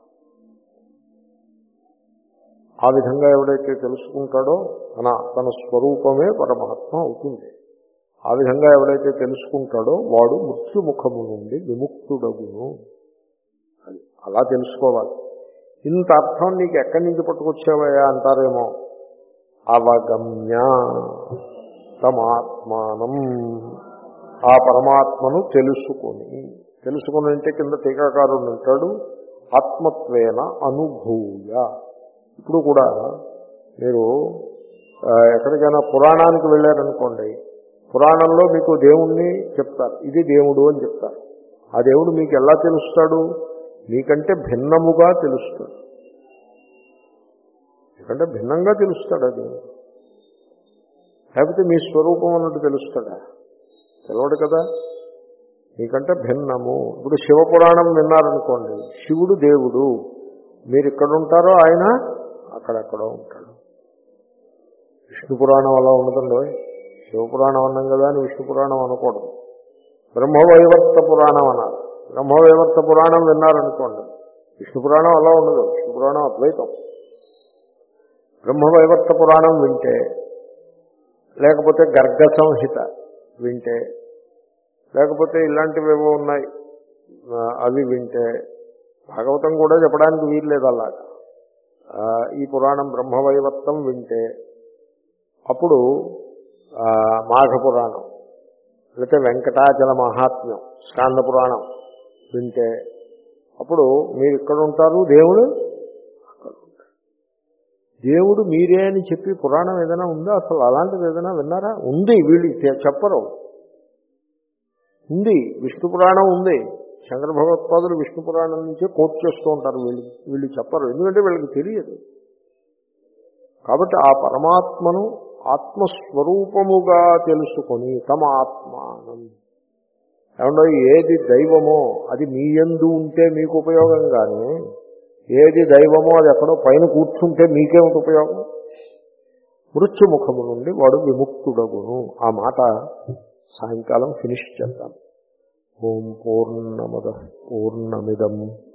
S1: ఆ విధంగా ఎవడైతే తెలుసుకుంటాడో తన తన స్వరూపమే పరమాత్మ అవుతుంది. ఆ విధంగా ఎవడైతే తెలుసుకుంటాడో వాడు మృత్యుముఖము నుండి విముక్తుడగును. అది అలా తెలుసుకోవాలి. ఇంత అర్థం నీకు ఎక్కడి నుంచి పట్టుకొచ్చావయ్యా అంటారేమో. అవగమ్య తమాత్మానం, ఆ పరమాత్మను తెలుసుకొని, తెలుసుకుని అంటే కింద టీకాకారుడు అంటాడు ఆత్మత్వేన అనుభూయ. ఇప్పుడు కూడా మీరు ఎక్కడికైనా పురాణానికి వెళ్ళారనుకోండి, పురాణంలో మీకు దేవుణ్ణి చెప్తారు, ఇది దేవుడు అని చెప్తారు. ఆ దేవుడు మీకు ఎలా తెలుస్తాడు? మీకంటే భిన్నముగా తెలుస్తాడు. ఎందుకంటే భిన్నంగా తెలుస్తాడు అది. లేకపోతే మీ స్వరూపం అన్నట్టు తెలుస్తాడా? తెలవడు కదా. మీకంటే భిన్నము. ఇప్పుడు శివపురాణం విన్నారనుకోండి, శివుడు దేవుడు, మీరు ఇక్కడ ఉంటారో ఆయన అక్కడెక్కడో ఉంటాడు. విష్ణు పురాణం అలా ఉండదండి. శివపురాణం అన్నాం కదా అని విష్ణు పురాణం అనకూడదు. బ్రహ్మవైవర్త పురాణం అన్నారు. బ్రహ్మవైవర్త పురాణం విన్నారనుకోండి, విష్ణు పురాణం అలా ఉండదు. విష్ణు పురాణం అద్వైతం. బ్రహ్మవైవర్త పురాణం వింటే, లేకపోతే గర్గ సంహిత వింటే, లేకపోతే ఇలాంటివేవో ఉన్నాయి అవి వింటే, భాగవతం కూడా చెప్పడానికి వీల్లేదు అలాగా. ఈ పురాణం బ్రహ్మవైవర్తం వింటే అప్పుడు మాఘ పురాణం, లేకపోతే వెంకటాచల మహాత్మ్యం స్కాంద పురాణం వింటే అప్పుడు మీరు ఇక్కడ ఉంటారు, దేవుడు అక్కడ ఉంటారు. దేవుడు మీరే అని చెప్పి పురాణం ఏదైనా ఉందా? అసలు అలాంటిది ఏదైనా విన్నారా? ఉంది. వీళ్ళు చెప్పరు. ఉంది. విష్ణు పురాణం ఉంది. శంకర భగవత్పాదులు విష్ణు పురాణం నుంచే కోట్ చేస్తూ ఉంటారు. వీళ్ళు వీళ్ళు చెప్పరు, ఎందుకంటే వీళ్ళకి తెలియదు. కాబట్టి ఆ పరమాత్మను ఆత్మస్వరూపముగా తెలుసుకొని తమ ఆత్మానం, ఏమంటే ఏది దైవమో అది మీ యందు ఉంటే మీకు ఉపయోగం, కానీ ఏది దైవమో అది ఎక్కడో పైన కూర్చుంటే మీకేమిటి ఉపయోగం? మృత్యుముఖము నుండి వాడు విముక్తుడగును. ఆ మాట సాయంకాలం ఫినిష్ చేద్దాం. ఓం పూర్ణమద పూర్ణమిదం